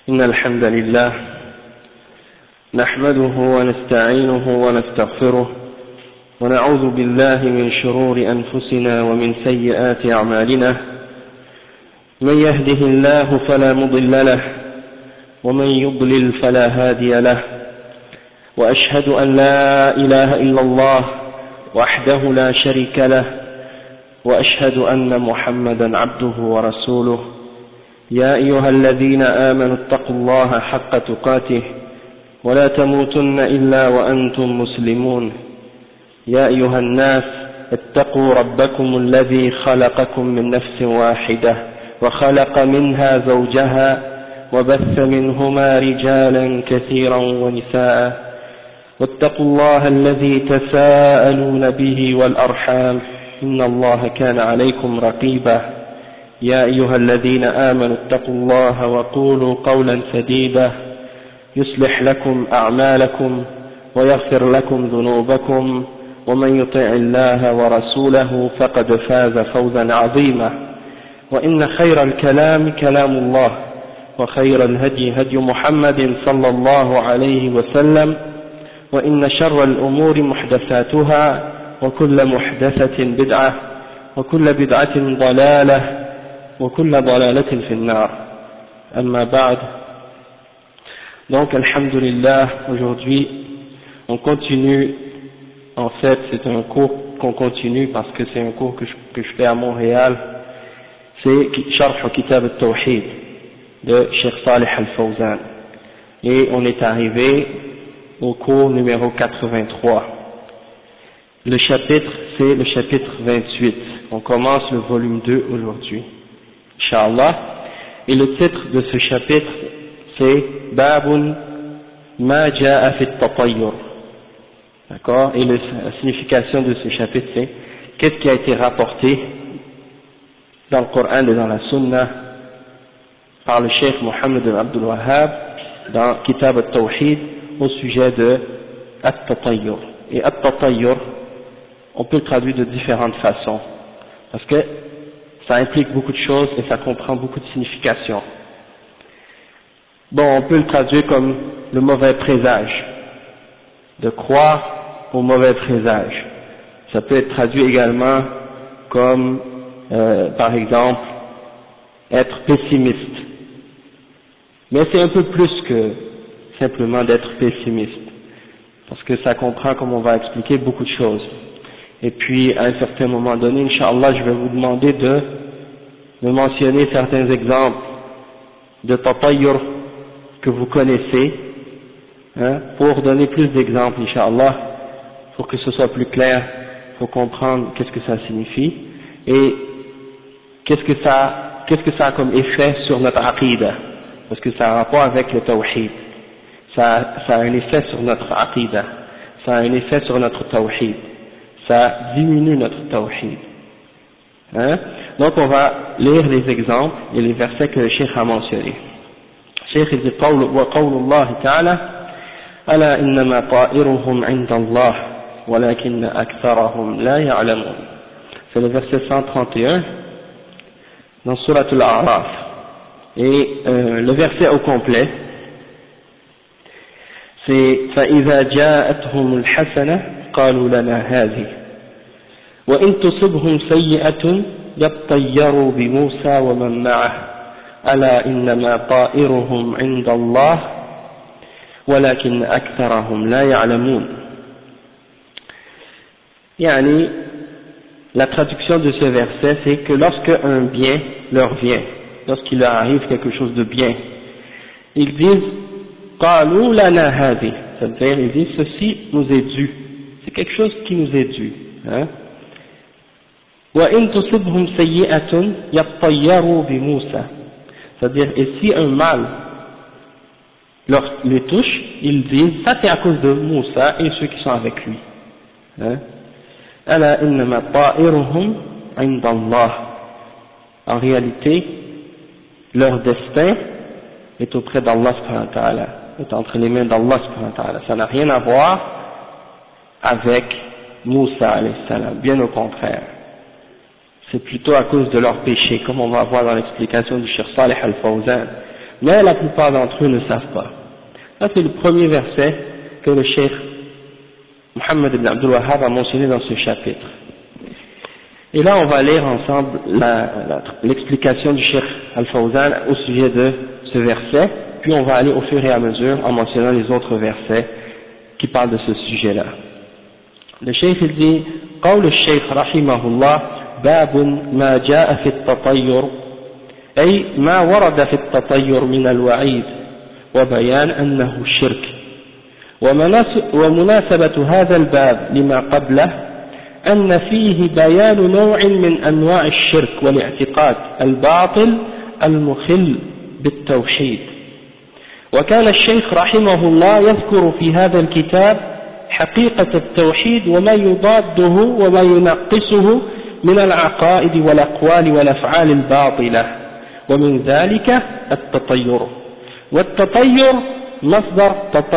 إن الحمد لله نحمده ونستعينه ونستغفره ونعوذ بالله من شرور أنفسنا ومن سيئات أعمالنا من يهده الله فلا مضل له ومن يضلل فلا هادي له وأشهد أن لا إله إلا الله وحده لا شريك له وأشهد أن محمدا عبده ورسوله يا أيها الذين آمنوا اتقوا الله حق تقاته ولا تموتن إلا وأنتم مسلمون يا أيها الناس اتقوا ربكم الذي خلقكم من نفس واحدة وخلق منها زوجها وبث منهما رجالا كثيرا ونساء واتقوا الله الذي تساءلون به والأرحام إن الله كان عليكم رقيبا يا أيها الذين آمنوا اتقوا الله وقولوا قولا سديدا يصلح لكم أعمالكم ويغفر لكم ذنوبكم ومن يطع الله ورسوله فقد فاز فوزا عظيما وإن خير الكلام كلام الله وخير الهدي هدي محمد صلى الله عليه وسلم وإن شر الأمور محدثاتها وكل محدثة بدعة وكل بدعة ضلالة وكل ضلالة في النار أما بعد. Donc alhamdulillah, aujourd'hui on continue, en fait c'est un cours qu'on continue parce que c'est un cours que je fais à Montréal, c'est Sharh Kitab al-Tawhid de Cheikh Salih al-Fawzan, et on est arrivé au cours numéro 83. Le chapitre c'est le chapitre 28, on commence le volume 2 aujourd'hui, Inch'Allah, et le titre de ce chapitre c'est Babun ma ja'a fi at-tatayyur. D'accord? Et la signification de ce chapitre c'est qu'est-ce qui a été rapporté dans le Coran et dans la Sunna par le Cheikh Mohammed ibn Abdul Wahhab dans Kitab al-Tawhid au sujet de at-tatayyur. Et at-tatayyur, on peut le traduire de différentes façons parce que ça implique beaucoup de choses et ça comprend beaucoup de significations. Bon, on peut le traduire comme le mauvais présage, de croire au mauvais présage. Ça peut être traduit également comme, par exemple, être pessimiste. Mais c'est un peu plus que simplement d'être pessimiste, parce que ça comprend, comme on va expliquer, beaucoup de choses. Et puis, à un certain moment donné, Inch'Allah, je vais vous demander de mentionner certains exemples de tatayyur que vous connaissez, pour donner plus d'exemples, Inch'Allah, pour que ce soit plus clair, pour comprendre qu'est-ce que ça signifie, et qu'est-ce que ça a comme effet sur notre aqidah, parce que ça a rapport avec le tawhid, ça a un effet sur notre aqidah, ça a un effet sur notre tawhid, ça diminue notre tawhid. Donc on va lire les exemples et les versets que le Cheikh a mentionnés. الشيخ يقول وقول الله تعالى ألا إنما طائرهم عند الله ولكن أكثرهم لا يعلمون. C'est le verset 131 dans Surat Al-A'raf, et le verset au complet c'est فإذا جاءتهم الحسنة قالوا لنا هذه وإن تصبهم سيئة يطيروا بموسى ومن معه ألا إنما طائرهم عند الله ولكن أكثرهم لا يعلمون. يعني la traduction de ce verset c'est que lorsque un bien leur vient, lorsqu'il leur arrive quelque chose de bien, ils disent قالوا لنا هذه, c'est-à-dire ils disent ceci nous est dû, c'est quelque chose qui nous est dû, وإن تصبهم سيئة يطيروا بموسى, c'est-à-dire, et si un mal les touche, ils disent, ça c'est à cause de Moussa et ceux qui sont avec lui. ألا إنما طائرهم عند الله. En réalité, leur destin est auprès d'Allah subhanahu wa ta'ala, est entre les mains d'Allah subhanahu wa ta'ala. Ça n'a rien à voir avec Moussa alayhi salam, bien au contraire. C'est plutôt à cause de leur péché, comme on va voir dans l'explication du Cheikh Salih al-Fawzan, mais la plupart d'entre eux ne savent pas. Ça c'est le premier verset que le cheikh Mohammed ibn Abdul Wahhab a mentionné dans ce chapitre. Et là on va lire ensemble l'explication du cheikh Al-Fawzan au sujet de ce verset, puis on va aller au fur et à mesure en mentionnant les autres versets qui parlent de ce sujet-là. Le cheikh il dit قول الشيخ رحمه الله باب ما جاء في التطير أي ما ورد في التطير من الوعيد وبيان أنه شرك. ومناسبة هذا الباب لما قبله أن فيه بيان نوع من أنواع الشرك والاعتقاد الباطل المخل بالتوحيد. وكان الشيخ رحمه الله يذكر في هذا الكتاب حقيقة التوحيد وما يضاده وما ينقصه من العقائد والأقوال والأفعال الباطلة، ومن ذلك التطير. والتطير مصدر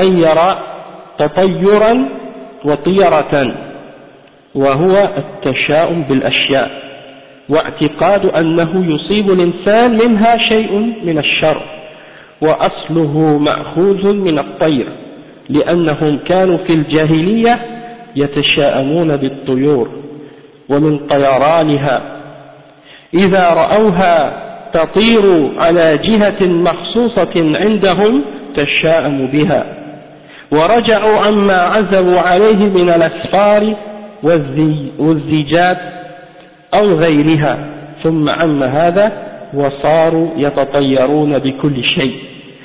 تطيرا وطيرة، وهو التشاؤم بالأشياء واعتقاد أنه يصيب الإنسان منها شيء من الشر، وأصله مأخوذ من الطير لأنهم كانوا في الجاهلية يتشاءمون بالطيور ومن طيرانها إذا رأوها تطير على جهة مخصوصة عندهم تشاءموا بها، ورجعوا عما عزوا عليه من الأسفار والزيجات أو غيرها، ثم عم هذا وصاروا يتطيرون بكل شيء،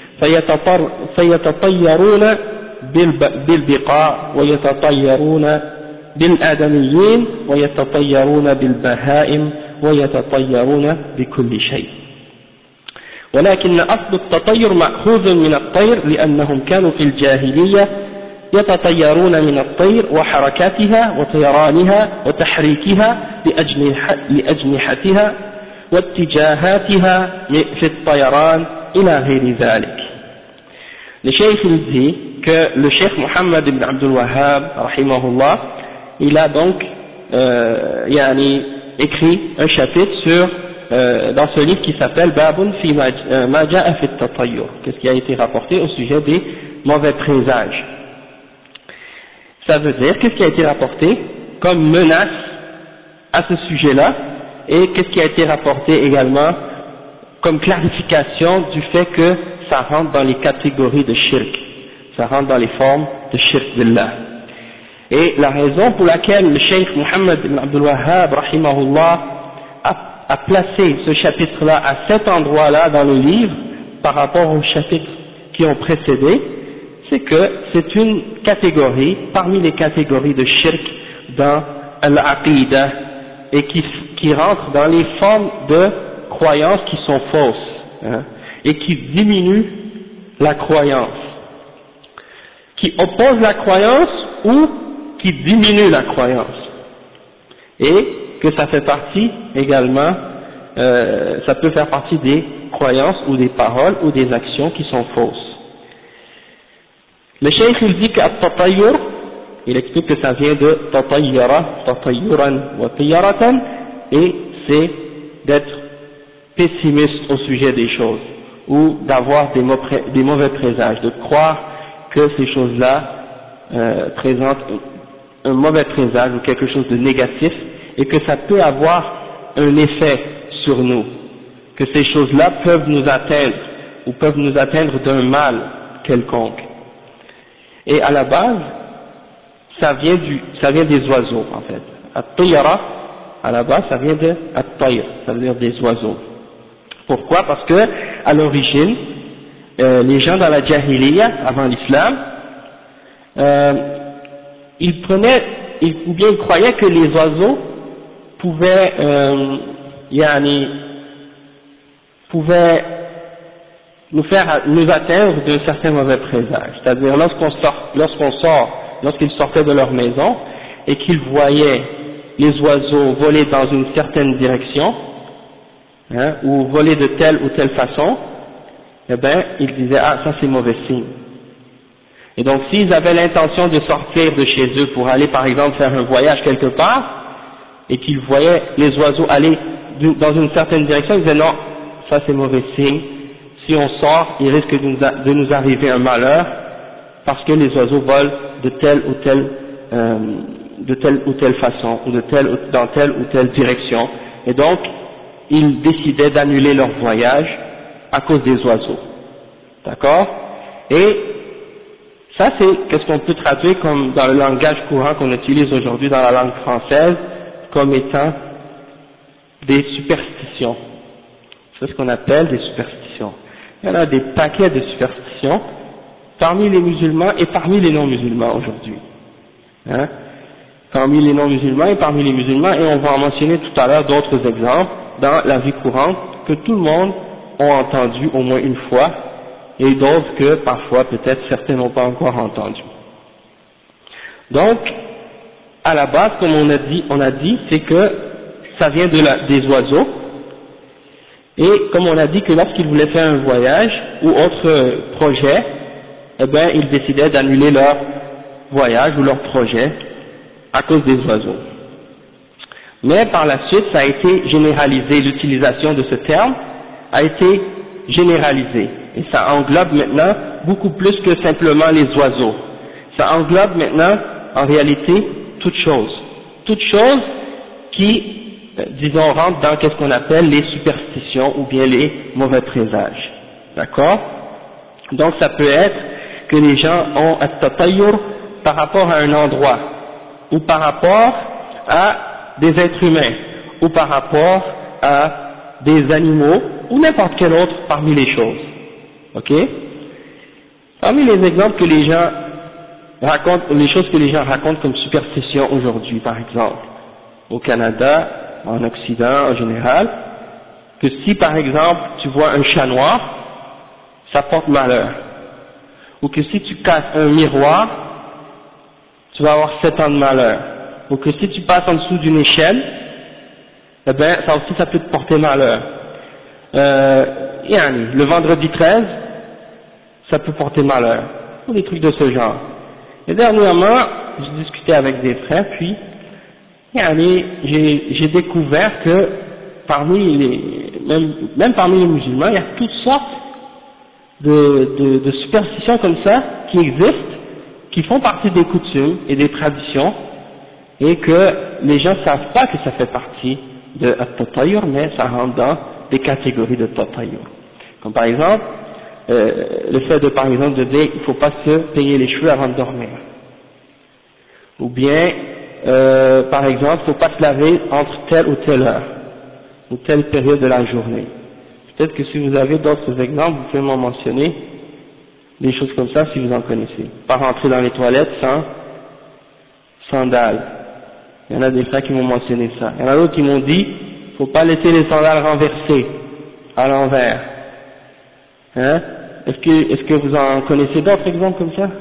فيتطيرون بالبقاع ويتطيرون بالآدميين ويتطيرون بالبهائم ويتطيرون بكل شيء. ولكن أصل التطير مأخوذ من الطير لأنهم كانوا في الجاهلية يتطيرون من الطير وحركاتها وطيرانها وتحريكها لأجنحتها واتجاهاتها في الطيران إلى غير ذلك. Le cheikh il dit que le cheikh Mohammed ibn Abdul Wahhab rahimahullah, il a donc écrit un chapitre sur dans ce livre qui s'appelle Babun fi ma ja'a fi at-tatayyur, qu'est-ce qui a été rapporté au sujet des mauvais présages. Ça veut dire qu'est-ce qui a été rapporté comme menace à ce sujet-là, et qu'est-ce qui a été rapporté également comme clarification du fait que ça rentre dans les catégories de shirk, ça rentre dans les formes de shirk billah. Et la raison pour laquelle le cheikh Mohammed ibn Abdul Wahhab rahimahullah a placé ce chapitre-là à cet endroit-là dans le livre par rapport aux chapitres qui ont précédé, c'est que c'est une catégorie parmi les catégories de shirk dans al-aqidah, et qui rentre dans les formes de croyances qui sont fausses, hein, et qui diminuent la croyance, qui opposent la croyance ou qui diminuent la croyance, et que ça fait partie également, ça peut faire partie des croyances ou des paroles ou des actions qui sont fausses. Le cheikh il dit qu'at-tatayyur, il explique que ça vient de tatayyara, tatayyuran wa tiyaratan, et c'est d'être pessimiste au sujet des choses, ou d'avoir des mauvais présages, de croire que ces choses-là présentent un mauvais présage ou quelque chose de négatif, et que ça peut avoir un effet sur nous, que ces choses-là peuvent nous atteindre, ou peuvent nous atteindre d'un mal quelconque. Et à la base, ça vient des oiseaux en fait. At-tiyara, à la base, ça vient de at-tayr, ça veut dire des oiseaux. Pourquoi? Parce que à l'origine, les gens dans la jahiliya, avant l'islam, ils croyaient que les oiseaux pouvaient nous atteindre d'un certain mauvais présage. C'est-à-dire lorsqu'ils sortaient de leur maison et qu'ils voyaient les oiseaux voler dans une certaine direction, hein, ou voler de telle ou telle façon, eh bien, ils disaient, ah, ça c'est mauvais signe. Et donc, s'ils avaient l'intention de sortir de chez eux pour aller, par exemple, faire un voyage quelque part, et qu'ils voyaient les oiseaux aller dans une certaine direction, ils disaient, non, ça c'est mauvais signe, si on sort, il risque de nous arriver un malheur, parce que les oiseaux volent de telle ou telle façon, ou dans telle ou telle direction, et donc ils décidaient d'annuler leur voyage à cause des oiseaux. D'accord? Et ça c'est qu'est-ce qu'on peut traduire comme dans le langage courant qu'on utilise aujourd'hui dans la langue française comme étant des superstitions. C'est ce qu'on appelle des superstitions. Il y en a des paquets de superstitions parmi les musulmans et parmi les non-musulmans aujourd'hui. Hein? Parmi les non-musulmans et parmi les musulmans, et on va en mentionner tout à l'heure d'autres exemples dans la vie courante que tout le monde a entendu au moins une fois, et d'autres que parfois peut-être certains n'ont pas encore entendu. Donc, à la base, comme on a dit, c'est que ça vient des oiseaux, et comme on a dit que lorsqu'ils voulaient faire un voyage ou autre projet, eh bien, ils décidaient d'annuler leur voyage ou leur projet à cause des oiseaux. Mais par la suite, ça a été généralisé, l'utilisation de ce terme a été généralisée, et ça englobe maintenant beaucoup plus que simplement les oiseaux. Ça englobe maintenant, en réalité, toute chose qui, disons, rentre dans ce qu'on appelle les superstitions ou bien les mauvais présages. D'accord? Donc ça peut être que les gens ont at-tatayyur par rapport à un endroit, ou par rapport à des êtres humains, ou par rapport à des animaux, ou n'importe quel autre parmi les choses. Ok? Parmi les exemples que les gens racontent, les choses que les gens racontent comme superstition aujourd'hui, par exemple, au Canada, en Occident en général, que si par exemple tu vois un chat noir, ça porte malheur. Ou que si tu casses un miroir, tu vas avoir 7 ans de malheur. Ou que si tu passes en dessous d'une échelle, eh bien, ça aussi, ça peut te porter malheur. Le vendredi 13, ça peut porter malheur. Ou des trucs de ce genre. Et dernièrement, j'ai discuté avec des frères, puis, j'ai découvert que même parmi les musulmans, il y a toutes sortes de superstitions comme ça qui existent, qui font partie des coutumes et des traditions, et que les gens ne savent pas que ça fait partie de at-tatayyur, mais ça rentre dans des catégories de tatayyur. Comme par exemple, le fait de, par exemple, de dire il ne faut pas se peigner les cheveux avant de dormir. Ou bien, par exemple, il ne faut pas se laver entre telle ou telle heure, ou telle période de la journée. Peut-être que si vous avez d'autres exemples, vous pouvez m'en mentionner, des choses comme ça si vous en connaissez. Pas rentrer dans les toilettes sans sandales. Il y en a des frères qui m'ont mentionné ça. Il y en a d'autres qui m'ont dit, faut pas laisser les sandales renversées, à l'envers. Hein? Est-ce que vous en connaissez d'autres exemples comme ça?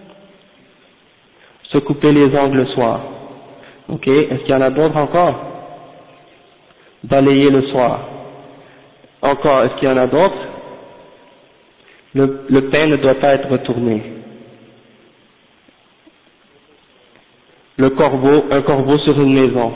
Se couper les ongles le soir. Ok, est-ce qu'il y en a d'autres encore? Balayer le soir. Encore, est-ce qu'il y en a d'autres? Le pain ne doit pas être retourné. Un corbeau sur une maison.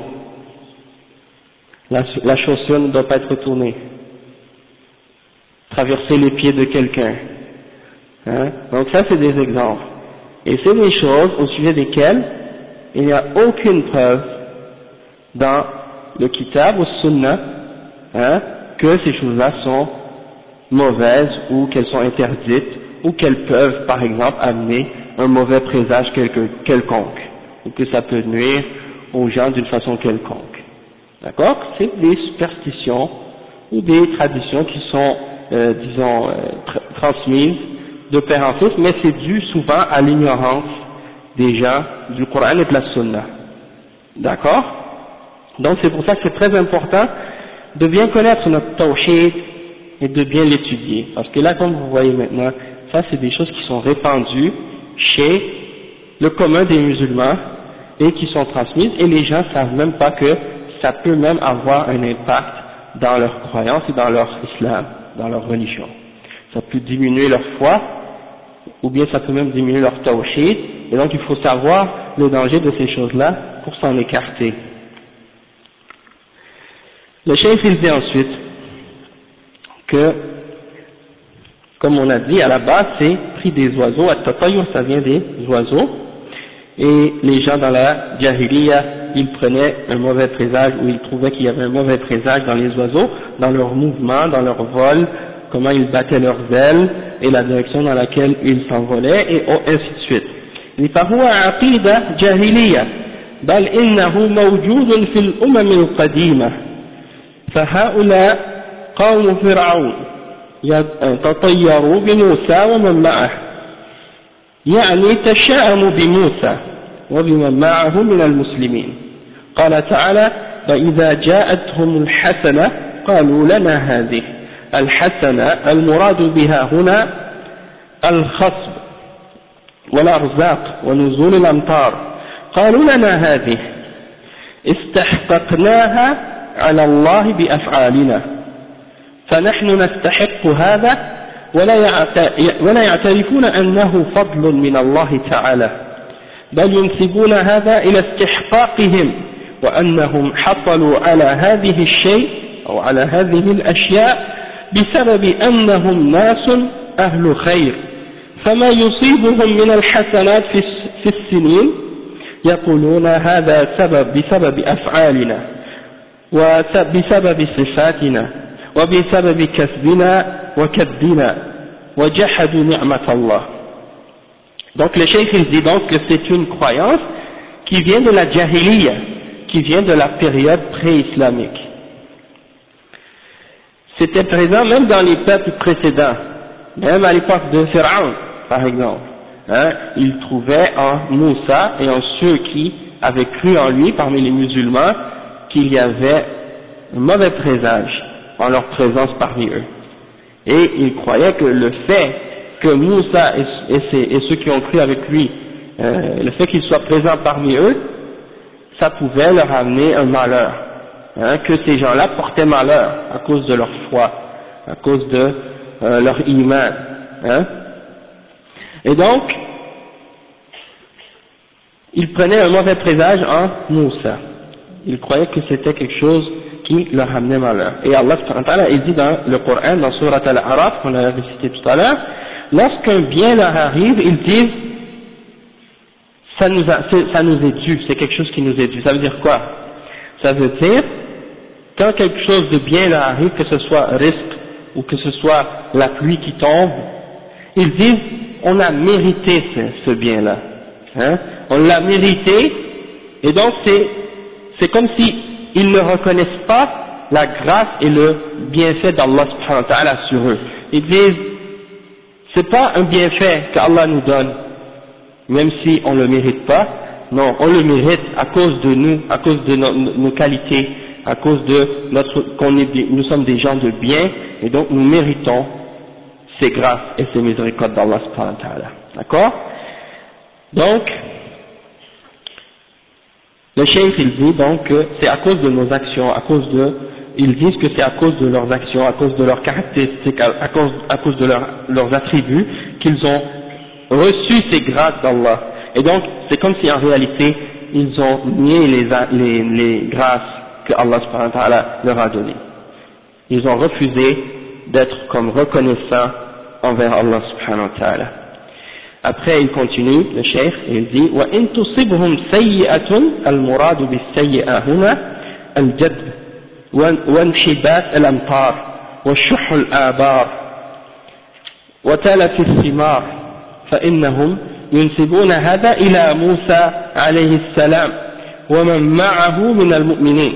La chaussure ne doit pas être retournée. Traverser les pieds de quelqu'un. Hein? Donc ça c'est des exemples. Et c'est des choses au sujet desquelles il n'y a aucune preuve dans le kitab ou sunnah, hein, que ces choses-là sont mauvaises ou qu'elles sont interdites ou qu'elles peuvent par exemple amener un mauvais présage quelconque ou que ça peut nuire aux gens d'une façon quelconque. D'accord? C'est des superstitions ou des traditions qui sont, transmises de père en fils, mais c'est dû souvent à l'ignorance des gens du Coran et de la Sunna. D'accord? Donc c'est pour ça que c'est très important de bien connaître notre tawhid et de bien l'étudier. Parce que là, comme vous voyez maintenant, ça c'est des choses qui sont répandues chez le commun des musulmans et qui sont transmises, et les gens ne savent même pas que ça peut même avoir un impact dans leur croyance et dans leur islam, dans leur religion. Ça peut diminuer leur foi, ou bien ça peut même diminuer leur tawhid, et donc il faut savoir le danger de ces choses-là pour s'en écarter. Le cheikh il dit ensuite que comme on a dit à la base, c'est pris des oiseaux, at-tatayur ça vient des oiseaux, et les gens dans la Jahiliya, ils prenaient un mauvais présage, ou ils trouvaient qu'il y avait un mauvais présage dans les oiseaux, dans leur mouvement, dans leur vol, comment ils battaient leurs ailes, et la direction dans laquelle ils s'envolaient, et ainsi de suite. فهو عقيدة جاهلية بل إنه موجود في الأمم القديمة فهؤلاء قوم فرعون تطيروا بموسى ومن معه يعني تشاءموا بموسى وبمن معه من المسلمين قال تعالى فإذا جاءتهم الحسنة قالوا لنا هذه الحسنة المراد بها هنا الخصب والأرزاق ونزول الأمطار قالوا لنا هذه استحققناها على الله بأفعالنا فنحن نستحق هذا ولا يعترفون أنه فضل من الله تعالى بل ينسبون هذا إلى استحقاقهم وأنهم حصلوا على هذه الشيء أو على هذه الأشياء بسبب أنهم ناس أهل خير فما يصيبهم من الحسنات في السنين يقولون هذا بسبب أفعالنا وبسبب صفاتنا وبسبب كسبنا وكدنا وجحدوا نعمة الله. Donc le cheikh il dit donc que c'est une croyance qui vient de la Jahiliya, qui vient de la période pré-islamique. C'était présent même dans les peuples précédents, même à l'époque de Pharaon par exemple. Ils trouvaient en Moussa et en ceux qui avaient cru en lui parmi les musulmans qu'il y avait un mauvais présage en leur présence parmi eux. Et ils croyaient que le fait que Moussa et ceux qui ont cru avec lui, le fait qu'ils soient présents parmi eux, ça pouvait leur amener un malheur, que ces gens-là portaient malheur à cause de leur foi, à cause de leur iman. Et donc, ils prenaient un mauvais présage en Moussa. Ils croyaient que c'était quelque chose qui leur amenait malheur. Et Allah il dit dans le Coran, dans Surat Al-Araf, qu'on avait cité tout à l'heure, lorsqu'un bien leur arrive, ils disent ça nous est dû, c'est quelque chose qui nous est dû. Ça veut dire quoi? Ça veut dire, quand quelque chose de bien leur arrive, que ce soit risque ou que ce soit la pluie qui tombe, ils disent on a mérité ce bien-là. On l'a mérité, et donc c'est comme si ils ne reconnaissent pas la grâce et le bienfait d'Allah subhanahu wa ta'ala sur eux. Ils disent, c'est pas un bienfait qu'Allah nous donne, même si on le mérite pas, non, on le mérite à cause de nous, à cause de nos qualités, à cause de nous sommes des gens de bien, et donc nous méritons ces grâces et ces miséricordes d'Allah subhanahu wa ta'ala. D'accord? Donc, le cheikh il dit donc que c'est à cause de nos actions, ils disent que c'est à cause de leurs actions, à cause de leurs caractéristiques, à cause de leurs attributs qu'ils ont reçu ces grâces d'Allah. Et donc c'est comme si en réalité ils ont nié les grâces que Allah subhanahu wa ta'ala leur a données. Ils ont refusé d'être comme reconnaissants envers Allah subhanahu wa ta'ala. Après il continue, le cheikh, et il dit وَإِن تُصِبْهُمْ سَيِّئَةٌ المراد بالسيئة هنا الجد وانحباس الأمطار وشح الآبار وتلف الثمار فإنهم ينسبون هذا إلى موسى عليه السلام ومن معه من المؤمنين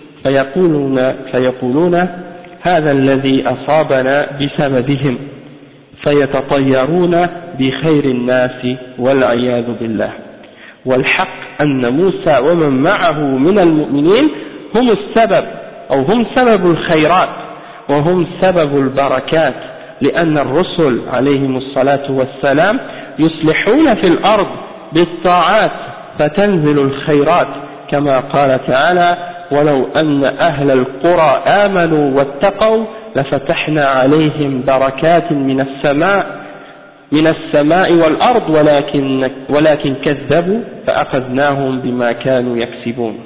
فيقولون هذا الذي أصابنا بسببهم فيتطيرون بخير الناس والعياذ بالله والحق أن موسى ومن معه من المؤمنين هم السبب أو هم سبب الخيرات وهم سبب البركات لأن الرسل عليهم الصلاة والسلام يصلحون في الأرض بالطاعات فتنزل الخيرات كما قال تعالى ولو أن أهل القرى آمنوا واتقوا لفتحنا عليهم بركات من السماء والأرض ولكن كذبوا فأخذناهم بما كانوا يكسبون.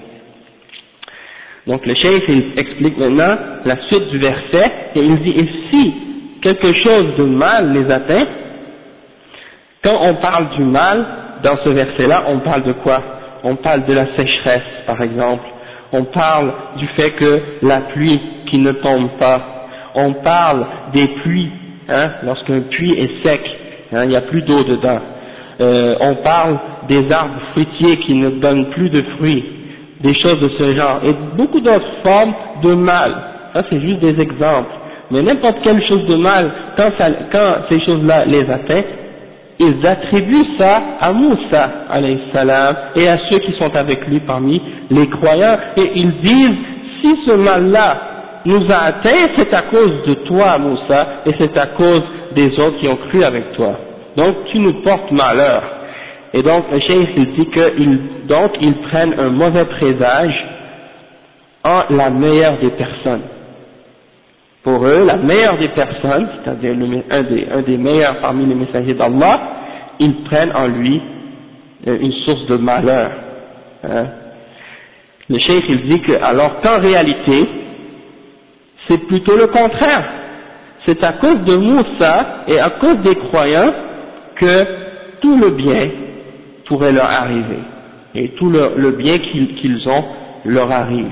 Donc le cheikh il explique maintenant la suite du verset et il dit et si quelque chose de mal les atteint, quand on parle du mal, dans ce verset-là, on parle de quoi? On parle de la sécheresse, par exemple. On parle du fait que la pluie qui ne tombe pas. On parle des pluies, hein, lorsqu'un puits est sec, hein, il n'y a plus d'eau dedans. On parle des arbres fruitiers qui ne donnent plus de fruits, des choses de ce genre, et beaucoup d'autres formes de mal. Ça, c'est juste des exemples. Mais n'importe quelle chose de mal, quand ces choses-là les atteignent, ils attribuent ça à Moussa, alayhi salam, et à ceux qui sont avec lui parmi les croyants, et ils disent, si ce mal-là nous a atteints, c'est à cause de toi, Moussa, et c'est à cause des autres qui ont cru avec toi. Donc tu nous portes malheur. Et donc le cheikh il dit qu'ils prennent un mauvais présage en la meilleure des personnes. Pour eux, la meilleure des personnes, c'est-à-dire un des meilleurs parmi les messagers d'Allah, ils prennent en lui une source de malheur. Hein. Le cheikh il dit que, alors qu'en réalité, c'est plutôt le contraire. C'est à cause de Moussa et à cause des croyants que tout le bien pourrait leur arriver. Et tout le bien qu'ils ont leur arrive.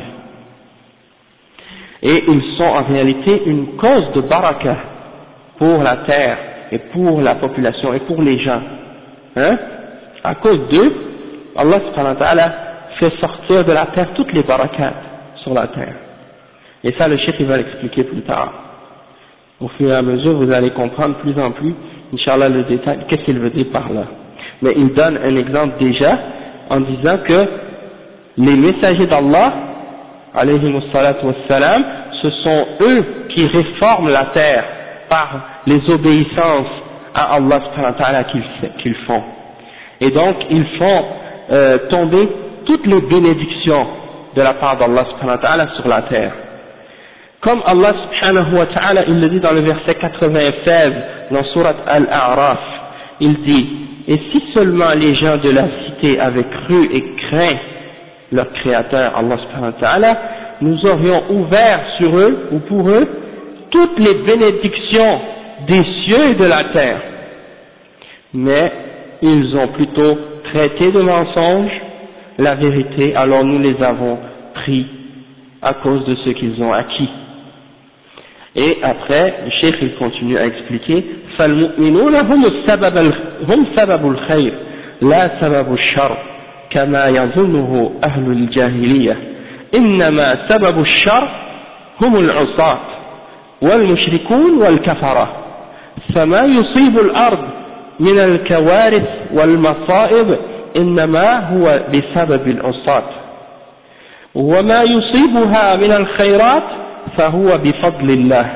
Et ils sont en réalité une cause de baraka pour la terre et pour la population et pour les gens. Hein? À cause d'eux, Allah subhanahu wa ta'ala fait sortir de la terre toutes les barakats sur la terre. Et ça, le cheikh il va l'expliquer plus tard. Au fur et à mesure, vous allez comprendre plus en plus, Inch'Allah, le détail, qu'est-ce qu'il veut dire par là. Mais il donne un exemple déjà en disant que les messagers d'Allah, alayhimus salatu wassalam, ce sont eux qui réforment la terre par les obéissances à Allah subhanahu wa ta'ala qu'ils font. Et donc, ils font tomber toutes les bénédictions de la part d'Allah subhanahu wa ta'ala sur la terre. Comme Allah subhanahu wa ta'ala, il le dit dans le verset 96 dans Surat Al-A'raf, il dit, et si seulement les gens de la cité avaient cru et craint leur créateur, Allah subhanahu wa ta'ala, nous aurions ouvert sur eux, ou pour eux, toutes les bénédictions des cieux et de la terre. Mais ils ont plutôt traité de mensonge la vérité, alors nous les avons pris à cause de ce qu'ils ont acquis. Et après, le cheikh il continue à expliquer, فالمؤمنون هم سبب الخير لا سبب الشر كما يظنه أهل الجاهلية إنما سبب الشر هم العصاة والمشركون والكفرة فما يصيب الأرض من الكوارث والمصائب إنما هو بسبب العصاة وما يصيبها من الخيرات فهو بفضل الله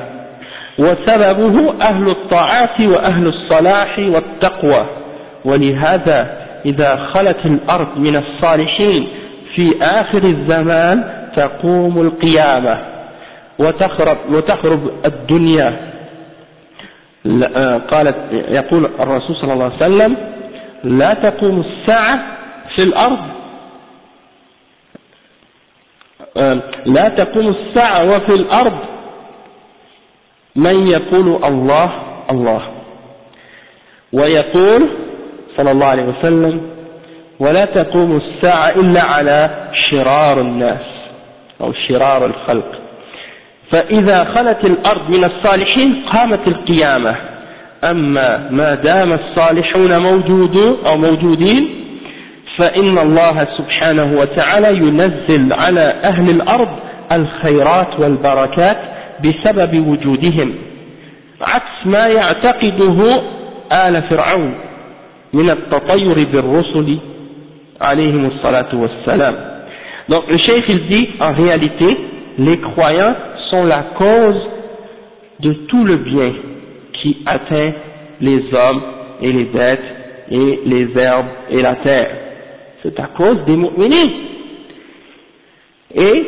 وسببه أهل الطاعات وأهل الصلاح والتقوى ولهذا إذا خلت الأرض من الصالحين في آخر الزمان تقوم القيامة وتخرب الدنيا قالت يقول الرسول صلى الله عليه وسلم لا تقوم الساعة في الأرض لا تقوم الساعة وفي الأرض من يقول الله الله ويقول صلى الله عليه وسلم ولا تقوم الساعة إلا على شرار الناس أو شرار الخلق فإذا خلت الأرض من الصالحين قامت القيامة أما ما دام الصالحون موجودين فإن الله سبحانه وتعالى ينزل على أهل الأرض الخيرات والبركات بسبب وجودهم عكس ما يعتقده آل فرعون من التطير بالرسل عليهم الصلاة والسلام. Donc le cheikh il dit en réalité les croyants sont la cause de tout le bien qui atteint les hommes et les bêtes et les herbes et la terre. C'est à cause des mu'minins. Et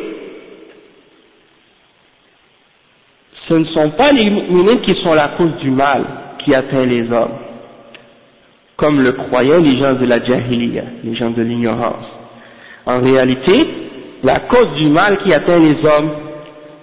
ce ne sont pas les mu'minins qui sont la cause du mal qui atteint les hommes, comme le croyaient les gens de la jahiliya, les gens de l'ignorance. En réalité, la cause du mal qui atteint les hommes,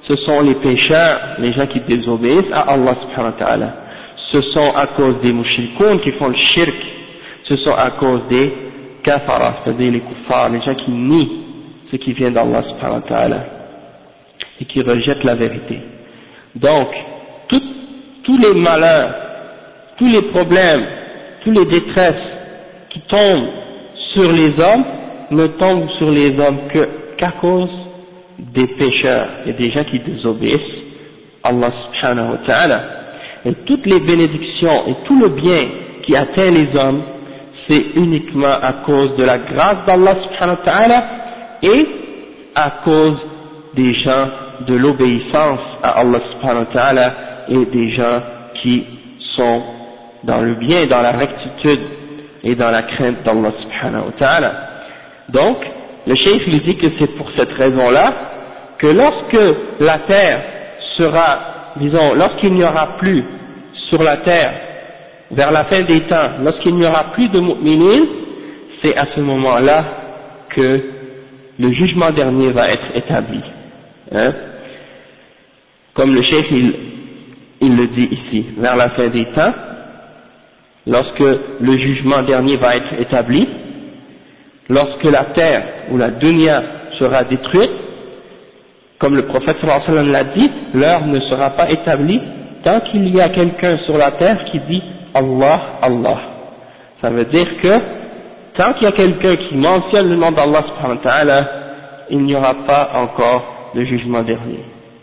ce sont les pécheurs, les gens qui désobéissent à Allah subhanahu wa ta'ala. Ce sont à cause des mushrikoun qui font le shirk, ce sont à cause des kafaras, c'est-à-dire les kuffars, les gens qui nient ce qui vient d'Allah subhanahu wa ta'ala et qui rejettent la vérité. Donc, tous les malheurs, tous les problèmes, toutes les détresses qui tombent sur les hommes ne tombent sur les hommes qu'à cause des pécheurs et des gens qui désobéissent Allah subhanahu wa ta'ala. Et toutes les bénédictions et tout le bien qui atteint les hommes, c'est uniquement à cause de la grâce d'Allah subhanahu wa ta'ala et à cause des gens de l'obéissance à Allah subhanahu wa ta'ala et des gens qui sont dans le bien, dans la rectitude et dans la crainte d'Allah subhanahu wa ta'ala. Donc, le cheikh il dit que c'est pour cette raison-là que lorsque la terre sera, disons, lorsqu'il n'y aura plus sur la terre, vers la fin des temps, lorsqu'il n'y aura plus de mu'minin, c'est à ce moment-là que le jugement dernier va être établi. Hein? Comme le cheikh il le dit ici, vers la fin des temps, lorsque le jugement dernier va être établi, lorsque la terre ou la dunya sera détruite, comme le prophète sallallahu alayhi wa sallam l'a dit, l'heure ne sera pas établie tant qu'il y a quelqu'un sur la terre qui dit Allah, Allah. Ça veut dire que tant qu'il y a quelqu'un qui mentionne le nom d'Allah subhanahu wa ta'ala, il n'y aura pas encore de jugement dernier.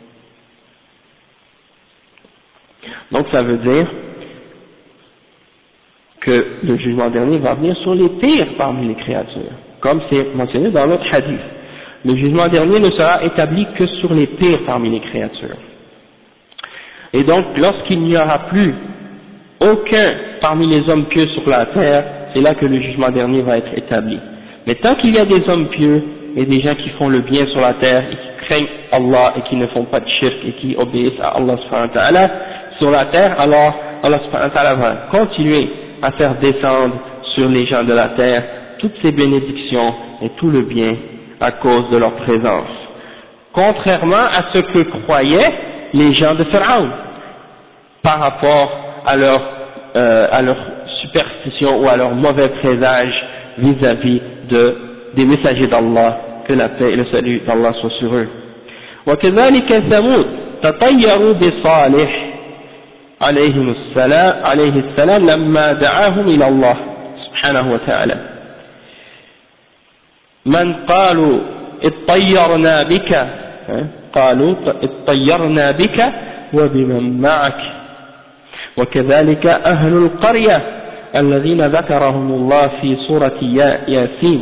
Donc ça veut dire que le jugement dernier va venir sur les pires parmi les créatures, comme c'est mentionné dans l'autre hadith. Le jugement dernier ne sera établi que sur les pires parmi les créatures. Et donc, lorsqu'il n'y aura plus aucun parmi les hommes pieux sur la terre, c'est là que le jugement dernier va être établi. Mais tant qu'il y a des hommes pieux et des gens qui font le bien sur la terre et qui craignent Allah et qui ne font pas de shirk et qui obéissent à Allah subhanahu wa ta'ala sur la terre, alors Allah subhanahu wa ta'ala va continuer à faire descendre sur les gens de la terre toutes ces bénédictions et tout le bien à cause de leur présence. Contrairement à ce que croyaient les gens de Pharaon par rapport à leur superstition ou à leur mauvais présage vis-à-vis des messagers d'Allah, que la paix et le salut d'Allah soient sur eux. وكذلك ثمود تطيروا بصالح عليه السلام لما دعاهم إلى الله سبحانه وتعالى من قالوا اطيرنا بك قالوا اطيرنا بك وبمن معك وكذلك أهل القرية الذين ذكرهم الله في سورة ياسين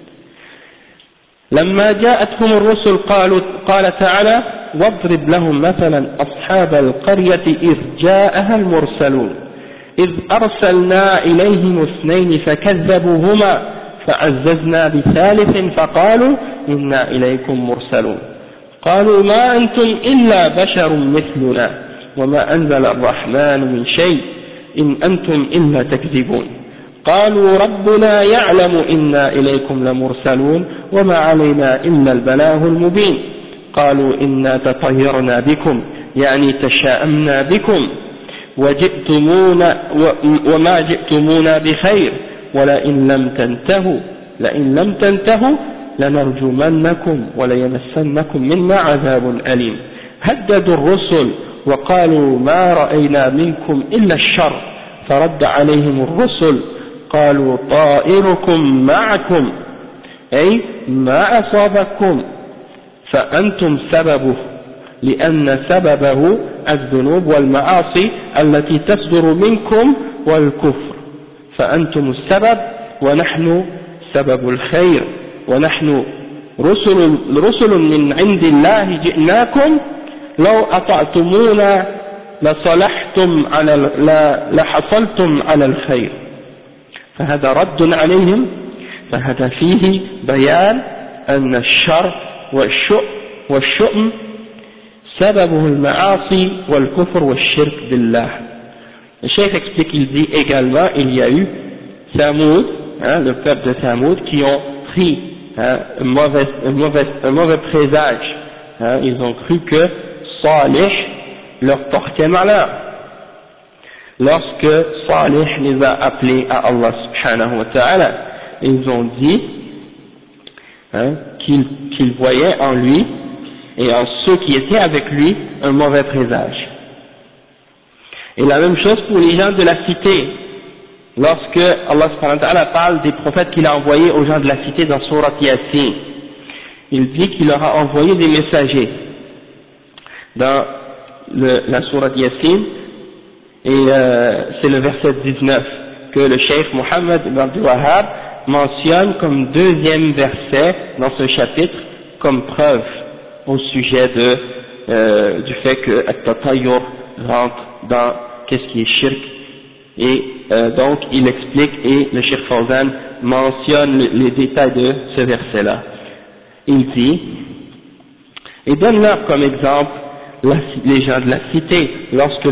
لما جاءتهم الرسل قال تعالى واضرب لهم مثلا أصحاب القرية إذ جاءها المرسلون إذ أرسلنا إليهم اثنين فكذبوهما فعززنا بثالث فقالوا إنا إليكم مرسلون قالوا ما أنتم إلا بشر مثلنا وما أنزل الرحمن من شيء إن أنتم إلا تكذبون قالوا ربنا يعلم إنا إليكم لمرسلون وما علينا إلا البلاغ المبين قالوا إنا تطيرنا بكم يعني تشاءمنا بكم وما جئتمونا بخير ولئن لم تنتهوا لنرجمنكم وليمسنكم منا عذاب أليم هددوا الرسل وقالوا ما رأينا منكم إلا الشر فرد عليهم الرسل قالوا طائركم معكم أي ما أصابكم فأنتم سببه لأن سببه الذنوب والمعاصي التي تصدر منكم والكفر فأنتم السبب ونحن سبب الخير ونحن رسل من عند الله جئناكم لو أطعتمونا لحصلتم على الخير فهذا رد عليهم فهذا فيه بيان أن الشر والشؤم سببه المعاصي والكفر والشرك بالله. Le Cheikh explique, il dit également, il y a eu Thamoud, le peuple de Thamoud, qui ont pris un mauvais présage hein, ils ont cru que Salih leur portait malheur. Lorsque Salih les a appelés à Allah subhanahu wa ta'ala, ils ont dit hein, qu'ils voyaient en lui et en ceux qui étaient avec lui un mauvais présage. Et la même chose pour les gens de la cité. Lorsque Allah subhanahu wa ta'ala parle des prophètes qu'il a envoyés aux gens de la cité dans Surat Yasin, il dit qu'il leur a envoyé des messagers. Dans la Surat Yasin, et c'est le verset 19 que le cheikh Mohammed ibn Abdul Wahhab mentionne comme deuxième verset dans ce chapitre comme preuve au sujet du fait que At-Tatayyur rentre dans qu'est-ce qui est shirk, et donc il explique, et le cheikh Fawzan mentionne les détails de ce verset là. Il dit, et donne-leur comme exemple les gens de la cité lorsque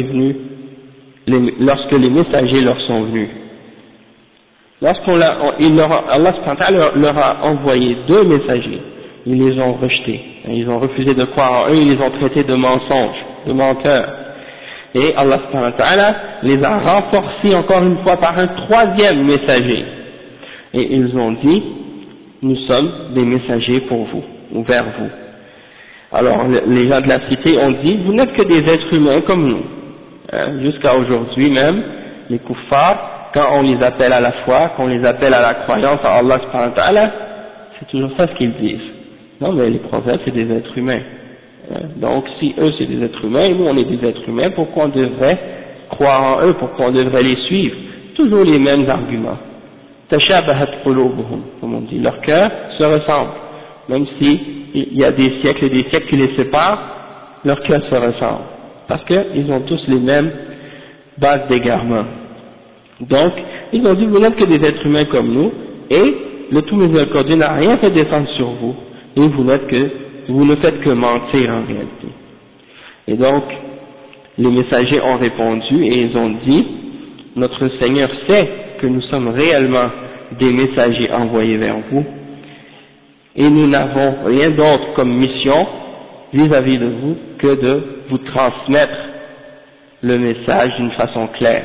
les messagers leur sont venus. Allah leur a envoyé deux messagers, ils les ont rejetés, ils ont refusé de croire en eux, ils les ont traités de mensonges, de menteurs. Et Allah les a renforcés encore une fois par un troisième messager. Et ils ont dit, nous sommes des messagers pour vous, ou vers vous. Alors les gens de la cité ont dit, vous n'êtes que des êtres humains comme nous. Jusqu'à aujourd'hui même, les kuffars, quand on les appelle à la foi, quand on les appelle à la croyance en Allah subhanahu wa ta'ala, c'est toujours ça ce qu'ils disent. Non mais les prophètes c'est des êtres humains. Donc si eux c'est des êtres humains et nous on est des êtres humains, pourquoi on devrait croire en eux, pourquoi on devrait les suivre? Toujours les mêmes arguments. Tashabahat qulubuhum, comme on dit, leur cœur se ressemble. Même si il y a des siècles et des siècles qui les séparent, leur cœur se ressemble. Parce qu'ils ont tous les mêmes bases d'égarement. Donc, ils ont dit, vous n'êtes que des êtres humains comme nous, et le tout miséricordieux n'a rien fait descendre sur vous, et vous ne faites que mentir en réalité. Et donc, les messagers ont répondu, et ils ont dit, notre Seigneur sait que nous sommes réellement des messagers envoyés vers vous, et nous n'avons rien d'autre comme mission vis-à-vis de vous que de vous transmettre le message d'une façon claire.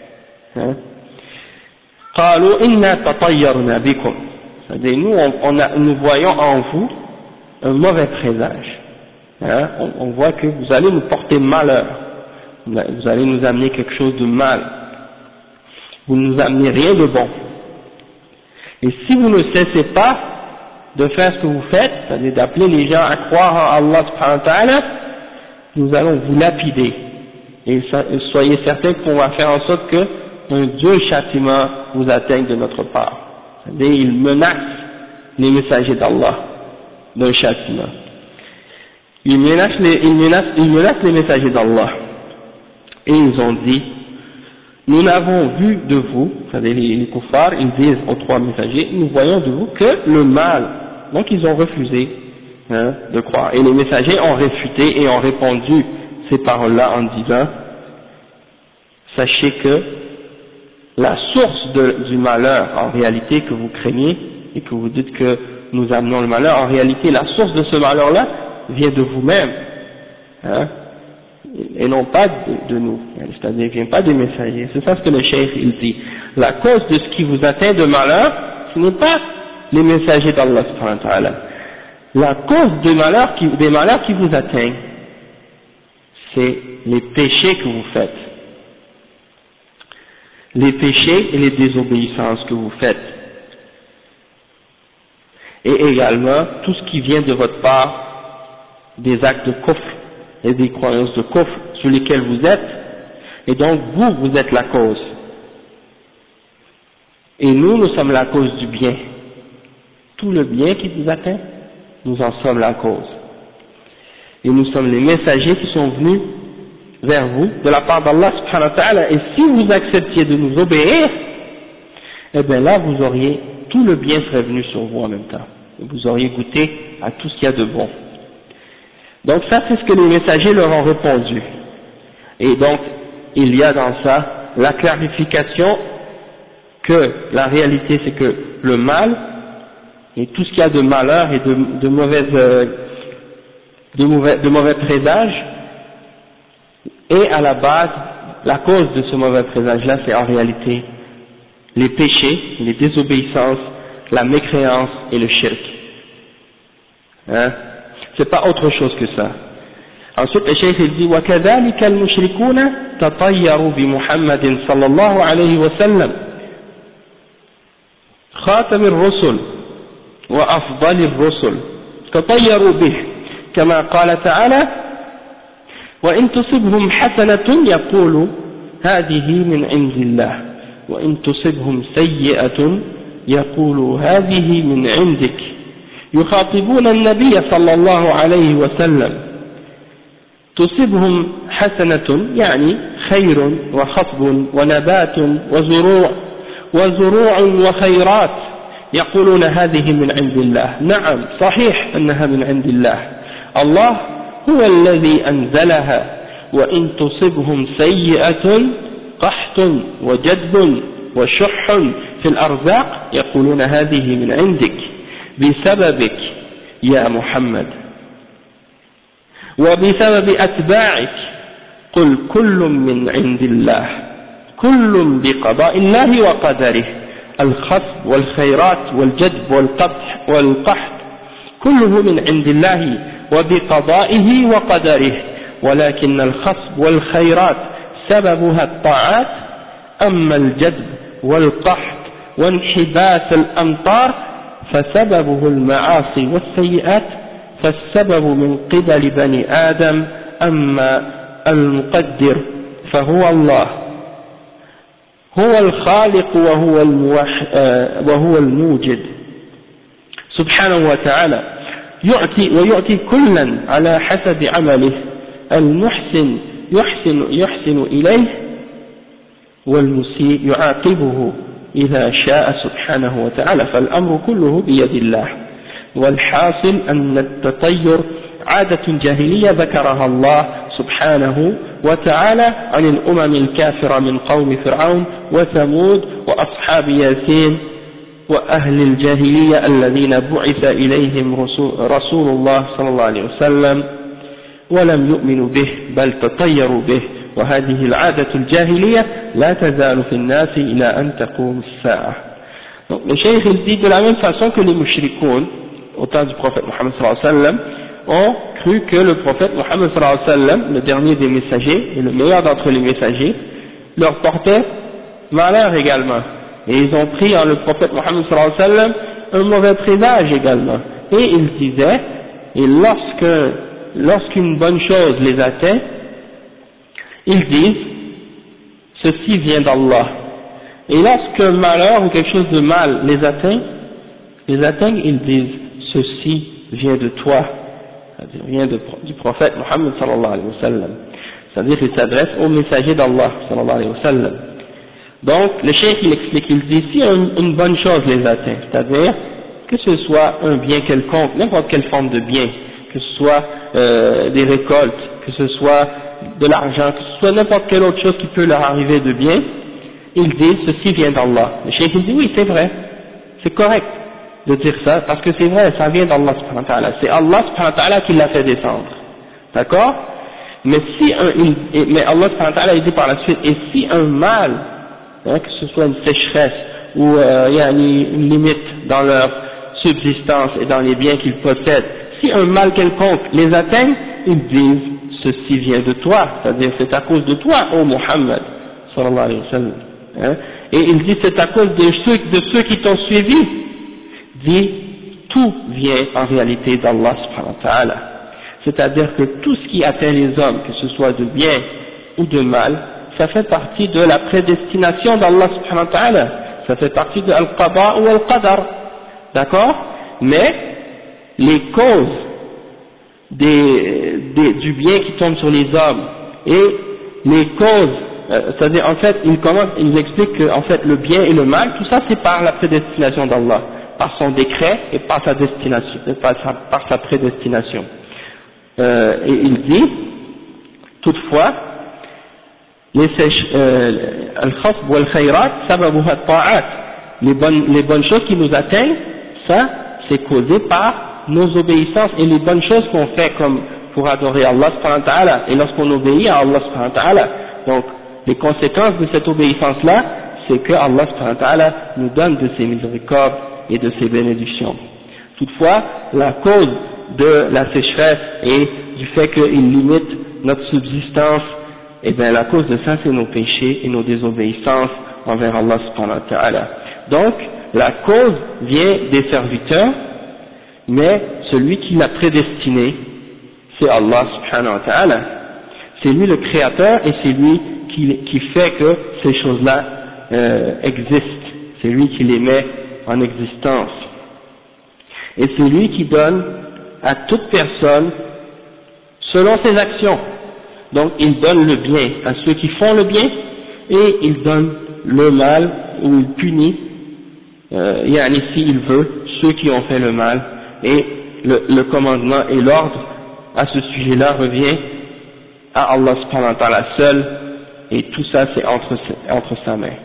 قالوا إنا تطيرنا بكم. C'est-à-dire nous voyons en vous un mauvais présage. On voit que vous allez nous porter malheur, vous allez nous amener quelque chose de mal, vous ne nous amenez rien de bon. Et si vous ne cessez pas de faire ce que vous faites, c'est-à-dire d'appeler les gens à croire en Allah subhanahu wa ta'ala, nous allons vous lapider. Et soyez certains qu'on va faire en sorte que un dur châtiment vous atteigne de notre part. C'est-à-dire, ils menacent les messagers d'Allah d'un châtiment. Ils menacent les messagers d'Allah. Et ils ont dit, nous n'avons vu de vous, c'est-à-dire les kuffars, ils disent aux trois messagers, nous voyons de vous que le mal. Donc ils ont refusé de croire. Et les messagers ont réfuté et ont répondu ces paroles-là en disant, sachez que la source du malheur en réalité que vous craignez et que vous dites que nous amenons le malheur, en réalité la source de ce malheur-là vient de vous-même, et non pas de nous, c'est-à-dire vient pas des messagers. C'est ça ce que le cheikh il dit. La cause de ce qui vous atteint de malheur, ce n'est pas les messagers d'Allah subhanahu wa ta'ala. La cause des malheurs qui vous atteignent, c'est les péchés que vous faites. Les péchés et les désobéissances que vous faites. Et également, tout ce qui vient de votre part, des actes de kufr et des croyances de kufr sur lesquelles vous êtes, et donc vous êtes la cause. Et nous sommes la cause du bien. Tout le bien qui vous atteint, nous en sommes la cause. Et nous sommes les messagers qui sont venus vers vous de la part d'Allah subhanahu wa ta'ala, et si vous acceptiez de nous obéir, eh bien là vous auriez, tout le bien serait venu sur vous en même temps, et vous auriez goûté à tout ce qu'il y a de bon. Donc ça c'est ce que les messagers leur ont répondu, et donc il y a dans ça la clarification que la réalité c'est que le mal et tout ce qu'il y a de malheur et de de mauvais présages, et à la base, la cause de ce mauvais présage-là, c'est en réalité les péchés, les désobéissances, la mécréance et le shirk. Hein? C'est pas autre chose que ça. Ensuite, le cheikh il dit وَكَذَلِكَ الْمُشْرِكُونَ تَطَيَّرُوا بِمُحَمَّدٍ صلى الله عليه وسلم خاتم الرسل وأفضل الرسل تطيروا به كما قال تعالى وإن تصبهم حسنة يقولوا هذه من عند الله وإن تصبهم سيئة يقولوا هذه من عندك يخاطبون النبي صلى الله عليه وسلم تصبهم حسنة يعني خير وخطب ونبات وزروع وخيرات يقولون هذه من عند الله نعم صحيح أنها من عند الله الله هو الذي أنزلها وإن تصبهم سيئة قحط وجدب وشح في الأرزاق يقولون هذه من عندك بسببك يا محمد وبسبب أتباعك قل كل من عند الله كل بقضاء الله وقدره الخصب والخيرات والجدب والقحط كله من عند الله وبقضائه وقدره ولكن الخصب والخيرات سببها الطاعات أما الجدب والقحط وانحباس الأمطار فسببه المعاصي والسيئات فالسبب من قبل بني آدم أما المقدر فهو الله هو الخالق وهو الموجد سبحانه وتعالى ويعطي كلا على حسب عمله المحسن يحسن إليه والمسيء يعاقبه إذا شاء سبحانه وتعالى فالأمر كله بيد الله والحاصل أن التطير عادة جاهلية ذكرها الله سبحانه وتعالى عن الأمم الكافرة من قوم فرعون وثمود وأصحاب ياسين وأهل الجاهلية الذين بعث إليهم رسول الله صلى الله عليه وسلم ولم يؤمنوا به بل تطيروا به وهذه العادة الجاهلية لا تزال في الناس إلى أن تقوم الساعة. Donc le cheikh il dit de la même façon que les mushrikoun au temps du prophète Mohammed sallallahu alayhi wa sallam ont cru que le prophète Mohammed sallallahu alayhi wa sallam, le dernier des messagers et le meilleur d'entre les messagers, leur portait malheur également. Et ils ont pris en le prophète Mohammed sallallahu alayhi wa sallam un mauvais présage également. Et ils disaient, et lorsqu'une bonne chose les atteint, ils disent, ceci vient d'Allah. Et lorsqu'un malheur ou quelque chose de mal les atteint, ils disent, ceci vient de toi, c'est-à-dire vient du prophète Mohammed sallallahu alayhi wa sallam. C'est-à-dire qu'il s'adresse au messager d'Allah sallallahu alayhi wa sallam. Donc, le cheikh il explique, il dit, si une bonne chose les atteint, c'est-à-dire que ce soit un bien quelconque, n'importe quelle forme de bien, que ce soit des récoltes, que ce soit de l'argent, que ce soit n'importe quelle autre chose qui peut leur arriver de bien, ils disent, ceci vient d'Allah. Le cheikh il dit, oui, c'est vrai, c'est correct de dire ça, parce que c'est vrai, ça vient d'Allah subhanahu wa ta'ala, c'est Allah subhanahu wa ta'ala qui l'a fait descendre, d'accord? Mais mais Allah subhanahu wa ta'ala il dit par la suite, et si un mal, hein, que ce soit une sécheresse ou une limite dans leur subsistance et dans les biens qu'ils possèdent, si un mal quelconque les atteigne, ils disent ceci vient de toi, c'est-à-dire c'est à cause de toi, ô Muhammad sallallahu alayhi wa sallam, hein, et ils disent c'est à cause de ceux qui t'ont suivi, dit tout vient en réalité d'Allah subhanahu wa ta'ala, c'est-à-dire que tout ce qui atteint les hommes, que ce soit de bien ou de mal, ça fait partie de la prédestination d'Allah subhanahu wa ta'ala, ça fait partie de Al-Qada ou Al-Qadar, d'accord? Mais les causes du bien qui tombe sur les hommes et les causes, c'est-à-dire en fait ils expliquent que en fait le bien et le mal, tout ça c'est par la prédestination d'Allah, par son décret et par sa destination, par sa prédestination. Et il dit, toutefois, al-khasb wal-khayrat sababuha ta'at, les bonnes choses qui nous atteignent, ça c'est causé par nos obéissances, et les bonnes choses qu'on fait pour adorer Allah subhanahu wa ta'ala, et lorsqu'on obéit à Allah subhanahu wa ta'ala. Donc, les conséquences de cette obéissance-là, c'est que Allah subhanahu wa ta'ala nous donne de ses miséricordes et de ses bénédictions. Toutefois, la cause de la sécheresse et du fait qu'il limite notre subsistance, eh bien la cause de ça c'est nos péchés et nos désobéissances envers Allah subhanahu wa ta'ala. Donc, la cause vient des serviteurs, mais celui qui l'a prédestiné, c'est Allah subhanahu wa ta'ala. C'est lui le créateur et c'est lui qui fait que ces choses-là existent. C'est lui qui les met en existence. Et c'est lui qui donne à toute personne selon ses actions. Donc il donne le bien à ceux qui font le bien et il donne le mal ou il punit, s'il veut, ceux qui ont fait le mal. Et le commandement et l'ordre à ce sujet-là revient à Allah subhanahu wa ta'ala seul, et tout ça c'est entre sa main.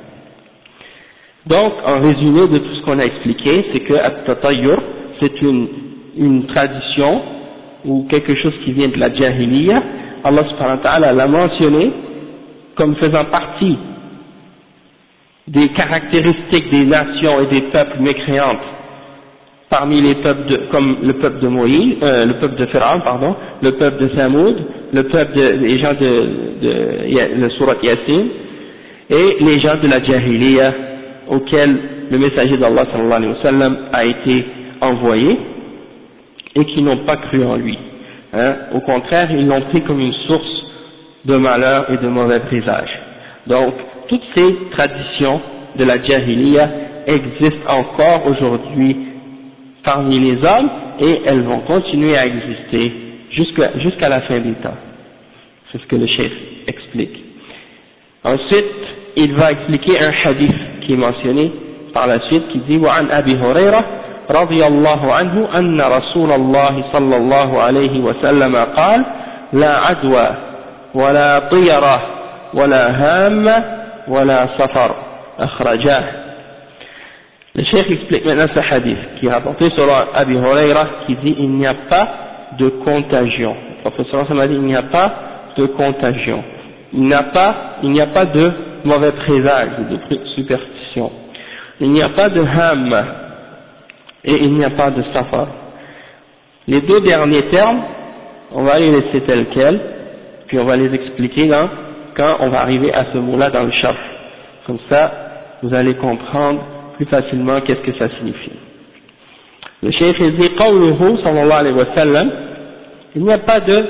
Donc en résumé de tout ce qu'on a expliqué, c'est que at-tatayyur c'est une tradition ou quelque chose qui vient de la jahiliya. Allah subhanahu wa ta'ala l'a mentionné comme faisant partie des caractéristiques des nations et des peuples mécréantes parmi les peuples comme le peuple de Moïse, le peuple de Pharaon, pardon, le peuple de Samoud, le peuple des gens de la sourate Yasin, et les gens de la Jahiliya auxquels le messager d'Allah sallallahu alayhi wa sallam a été envoyé et qui n'ont pas cru en lui. Au contraire, ils l'ont pris comme une source de malheur et de mauvais présages. Donc, toutes ces traditions de la Jahiliya existent encore aujourd'hui parmi les hommes et elles vont continuer à exister jusqu'à la fin des temps. C'est ce que le chef explique. Ensuite, il va expliquer un hadith qui est mentionné par la suite qui dit وعن أبي هريرة رضي الله عنه أن رسول الله صلى الله عليه وسلم قال لا عدوى ولا طيرة ولا هامة ولا سفر أخرجاه. Le cheikh explique maintenant ce hadith qui est rapporté selon Abi Huraira qui dit il n'y a pas de contagion. Le professeur Sam a dit il n'y a pas de contagion. Il n'y a pas de mauvais présage ou de superstition. Il n'y a pas de ham et il n'y a pas de safar. Les deux derniers termes, on va les laisser tels quels, puis on va les expliquer quand on va arriver à ce mot-là dans le chaf. Comme ça, vous allez comprendre plus facilement qu'est-ce que ça signifie. Le cheikh dit qawluhu sallallahu alayhi wa sallam, il n'y a pas de,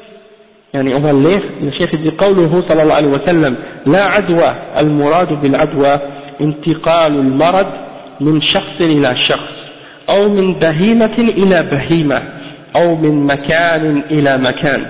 on va le lire, le cheikh dit qawluhu sallallahu alayhi wa sallam, la adwa, al-murad bil-adwa, intiqal al-marad min shakhs ila shakhs, أو من بهيمة إلى بهيمة أو من مكان إلى مكان.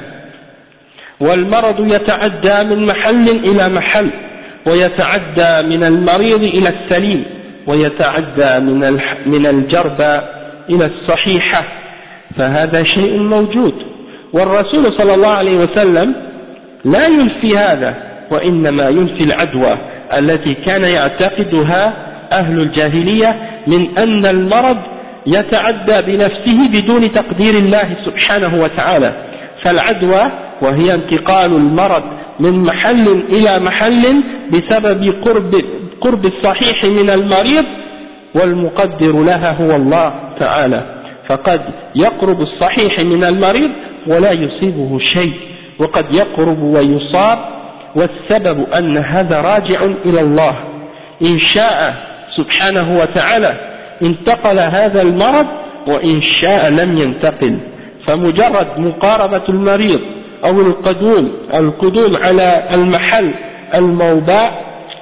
والمرض يتعدى من محل إلى محل ويتعدى من المريض إلى السليم ويتعدى من الجربى إلى الصحيحة فهذا شيء موجود والرسول صلى الله عليه وسلم لا ينفي هذا وإنما ينفي العدوى التي كان يعتقدها أهل الجاهلية من أن المرض يتعدى بنفسه بدون تقدير الله سبحانه وتعالى. فالعدوى وهي انتقال المرض من محل إلى محل بسبب قرب الصحيح من المريض والمقدر لها هو الله تعالى، فقد يقرب الصحيح من المريض ولا يصيبه شيء وقد يقرب ويصاب، والسبب أن هذا راجع إلى الله إن شاء سبحانه وتعالى انتقل هذا المرض وإن شاء لم ينتقل، فمجرد مقاربة المريض أو القدوم على المحل الموبع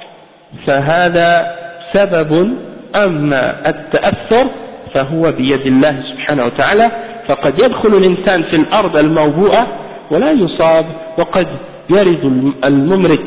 فهذا سبب، أما التأثر فهو بيد الله سبحانه وتعالى، فقد يدخل الإنسان في الأرض الموبوءة ولا يصاب، وقد يرد الممرض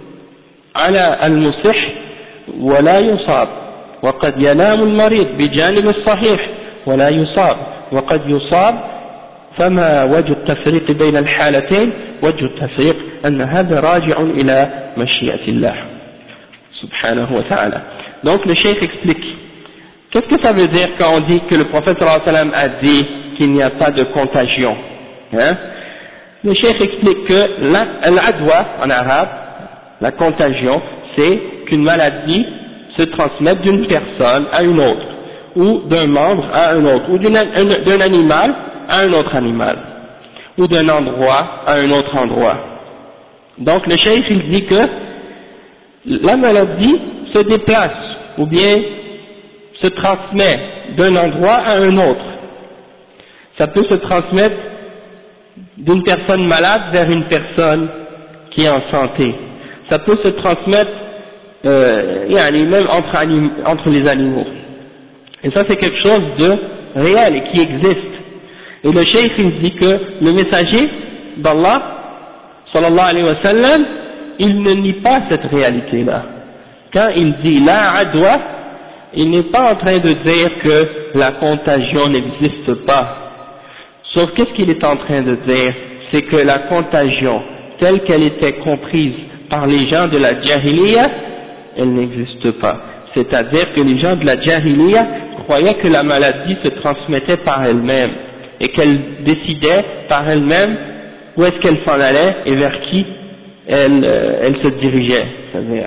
على المصح ولا يصاب، وقد ينام المريض بجانب الصحيح ولا يصاب، وقد يصاب. فما وجه التفريق بين الحالتين؟ وجه التفريق أن هذا راجع إلى مشيئة الله subhanahu wa ta'ala. Donc le cheikh explique qu'est-ce que ça veut dire quand on dit que le prophète sallallahu alayhi wa sallam a dit qu'il n'y a pas de contagion, Le cheikh explique que l'adwa en arabe, la contagion, c'est qu'une maladie se transmette d'une personne à une autre, ou d'un membre à un autre, ou d'un animal à un autre animal, ou d'un endroit à un autre endroit. Donc le cheikh il dit que la maladie se déplace, ou bien se transmet d'un endroit à un autre. Ça peut se transmettre d'une personne malade vers une personne qui est en santé. Ça peut se transmettre même entre les animaux. Et ça c'est quelque chose de réel et qui existe. Et le cheikh il dit que le messager d'Allah, sallallahu alayhi wa sallam, il ne nie pas cette réalité-là. Quand il dit la adwa, il n'est pas en train de dire que la contagion n'existe pas. Sauf qu'est-ce qu'il est en train de dire? C'est que la contagion, telle qu'elle était comprise par les gens de la Jahiliya, elle n'existe pas. C'est-à-dire que les gens de la Jahiliya croyaient que la maladie se transmettait par elle-même et qu'elle décidait par elle-même où est-ce qu'elle s'en allait et vers qui elle se dirigeait. C'est-à-dire,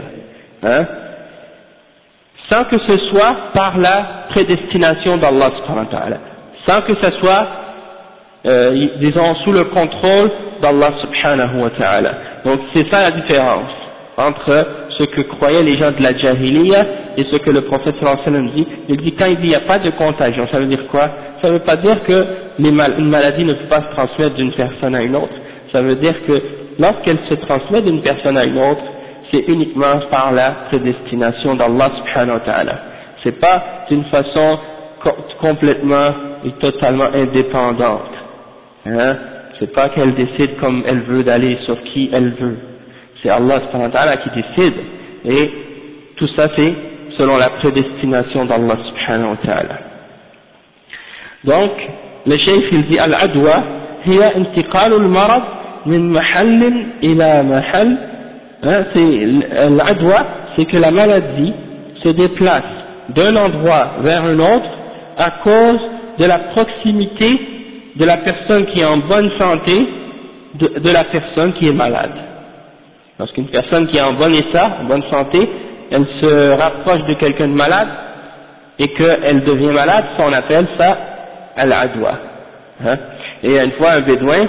sans que ce soit par la prédestination d'Allah subhanahu wa ta'ala, sans que ce soit disons sous le contrôle d'Allah subhanahu wa ta'ala. Donc c'est ça la différence entre ce que croyaient les gens de la Jahiliya et ce que le prophète sallallahu alayhi wa sallam dit. Il dit quand il dit il n'y a pas de contagion, ça veut dire quoi? Ça ne veut pas dire que une maladie ne peut pas se transmettre d'une personne à une autre. Ça veut dire que lorsqu'elle se transmet d'une personne à une autre, c'est uniquement par la prédestination d'Allah subhanahu wa ta'ala. C'est pas d'une façon complètement et totalement indépendante. C'est pas qu'elle décide comme elle veut d'aller sur qui elle veut. C'est Allah subhanahu wa ta'ala qui décide. Et tout ça c'est selon la prédestination d'Allah subhanahu wa ta'ala. Donc, le cheikh il dit al-adwa hiya intiqalu al-marad min mahall ila mahall. L'adwa, c'est que la maladie se déplace d'un endroit vers un autre à cause de la proximité de la personne qui est en bonne santé de la personne qui est malade. Lorsqu'une personne qui est en bon état, en bonne santé, elle se rapproche de quelqu'un de malade et qu'elle devient malade, ça on appelle ça al-adwa. Et une fois un bédouin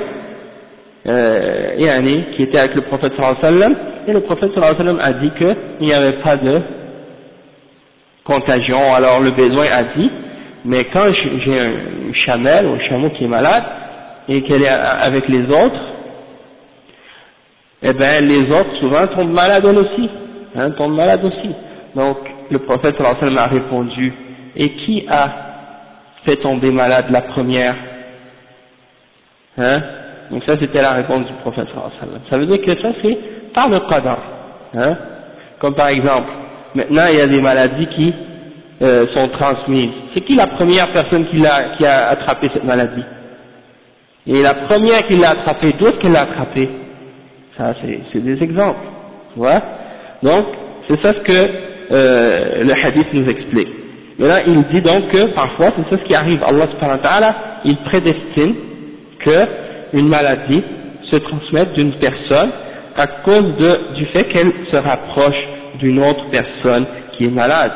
qui était avec le prophète sallallahu alayhi wa sallam, et le prophète sallallahu alayhi wa sallam a dit qu'il n'y avait pas de contagion. Alors le bédouin a dit, mais quand j'ai un chamel ou un chameau qui est malade et qu'elle est avec les autres, eh bien les autres souvent tombent malades aussi, tombent malades aussi. Donc le prophète sallallahu alayhi wa sallam a répondu, et qui a fait tomber malade la première? Donc ça c'était la réponse du prophète sallallahu alayhi wa sallam. Ça veut dire que ça c'est par le qadar. Comme par exemple, maintenant il y a des maladies qui sont transmises. C'est qui la première personne qui a attrapé cette maladie? Et la première qui l'a attrapée, d'où est-ce qu'elle l'a attrapée? Ça c'est des exemples. Tu vois? Donc c'est ça ce que le hadith nous explique. Mais là il dit donc que parfois c'est ça ce qui arrive. Allah subhanahu wa ta'ala, il prédestine que une maladie se transmette d'une personne à cause du fait qu'elle se rapproche d'une autre personne qui est malade.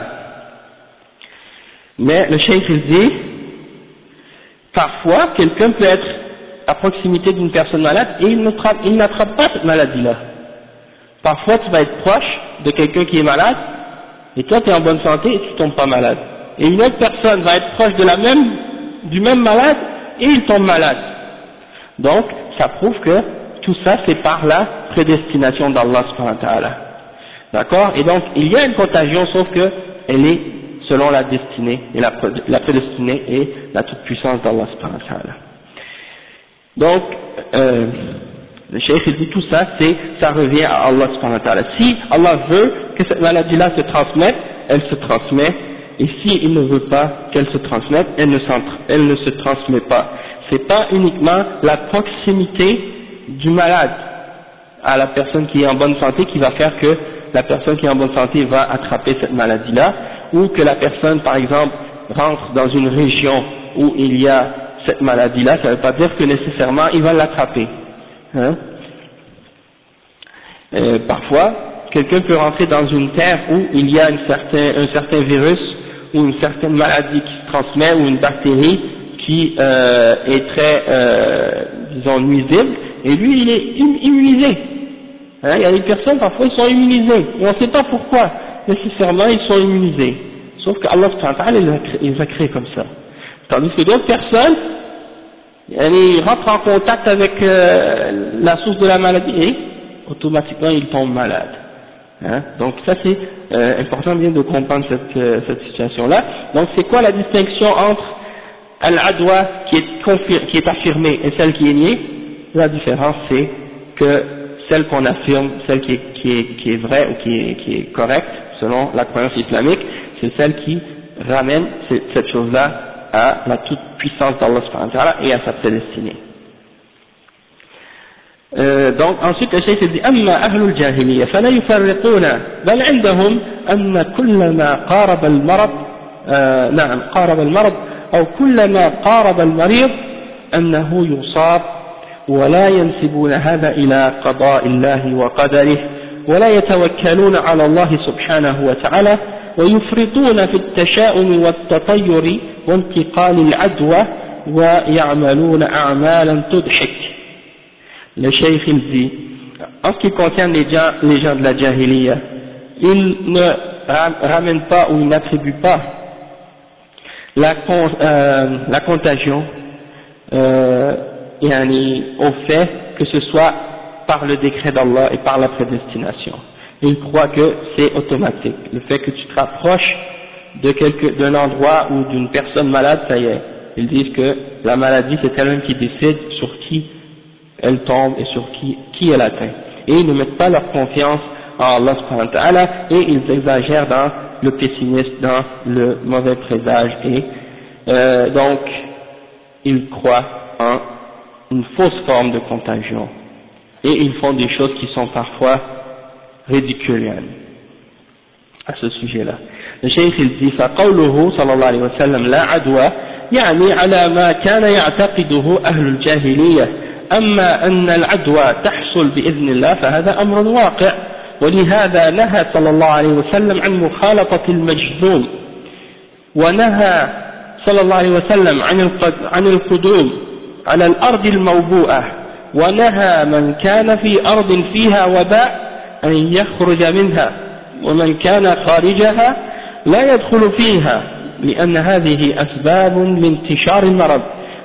Mais le cheikh il dit, parfois quelqu'un peut être à proximité d'une personne malade et il n'attrape pas cette maladie-là. Parfois tu vas être proche de quelqu'un qui est malade et toi tu es en bonne santé et tu tombes pas malade. Et une autre personne va être proche du même malade et il tombe malade. Donc ça prouve que tout ça c'est par la prédestination d'Allah subhanahu wa ta'ala. D'accord? Et donc il y a une contagion sauf que elle est selon la destinée et la prédestinée et la toute puissance d'Allah subhanahu wa ta'ala. Donc le cheikh il dit tout ça ça revient à Allah subhanahu wa ta'ala. Si Allah veut que cette maladie-là se transmette, elle se transmet, et si il ne veut pas qu'elle se transmette, elle ne se transmet pas. C'est pas uniquement la proximité du malade à la personne qui est en bonne santé qui va faire que la personne qui est en bonne santé va attraper cette maladie-là, ou que la personne par exemple rentre dans une région où il y a cette maladie-là, ça ne veut pas dire que nécessairement il va l'attraper. Hein. Parfois, quelqu'un peut rentrer dans une terre où il y a un certain virus ou une certaine maladie qui se transmet ou une bactérie qui est très, disons, nuisible, et lui il est immunisé. Hein, il y a des personnes, parfois ils sont immunisés, et on ne sait pas pourquoi, nécessairement ils sont immunisés. Sauf qu'Allah les a créés comme ça. Tandis que d'autres personnes, ils rentrent en contact avec la source de la maladie et automatiquement ils tombent malades. Hein? Donc ça c'est important bien de comprendre cette situation-là. Donc c'est quoi la distinction entre al-adwa qui est affirmée et celle qui est niée? La différence c'est que celle qu'on affirme, celle qui est vraie ou qui est correcte selon la croyance islamique, c'est celle qui ramène cette chose-là à la toute puissance d'Allah subhanahu wa ta'ala et à sa prédestinée. Donc ensuite le cheikh dit أما أهل الجاهلية فلا يفرقون بل عندهم أن كلما قارب المرض قارب المرض أو كلما قارب المريض أنه يصاب ولا ينسبون هذا إلى قضاء الله وقدره ولا يتوكلون على الله سبحانه وتعالى ويفرطون في التشاؤم والتطير وانتقال العدوى ويعملون أعمالا تضحك. Le cheikh il dit, en ce qui concerne les gens de la Jahiliya, ils ne ramènent pas ou ils n'attribuent pas la contagion au fait que ce soit par le décret d'Allah et par la prédestination. Ils croient que c'est automatique. Le fait que tu te rapproches d'un endroit ou d'une personne malade, ça y est. Ils disent que la maladie c'est elle-même qui décide sur qui elle tombe et sur qui elle atteint. Et ils ne mettent pas leur confiance en Allah subhanahu wa ta'ala et ils exagèrent dans le pessimisme, dans le mauvais présage et donc ils croient en une fausse forme de contagion. Et ils font des choses qui sont parfois ridicules à ce sujet-là. Le cheikh il dit فقوله صلى الله عليه وسلم لا عدوى يعني على ما كان يعتقده أهل الجاهلية أما أن العدوى تحصل بإذن الله فهذا أمر واقع ولهذا نهى صلى الله عليه وسلم عن مخالطة المجذوم ونهى صلى الله عليه وسلم عن القدوم على الأرض الموبوءة ونهى من كان في أرض فيها وباء أن يخرج منها ومن كان خارجها لا يدخل فيها لأن هذه أسباب لانتشار المرض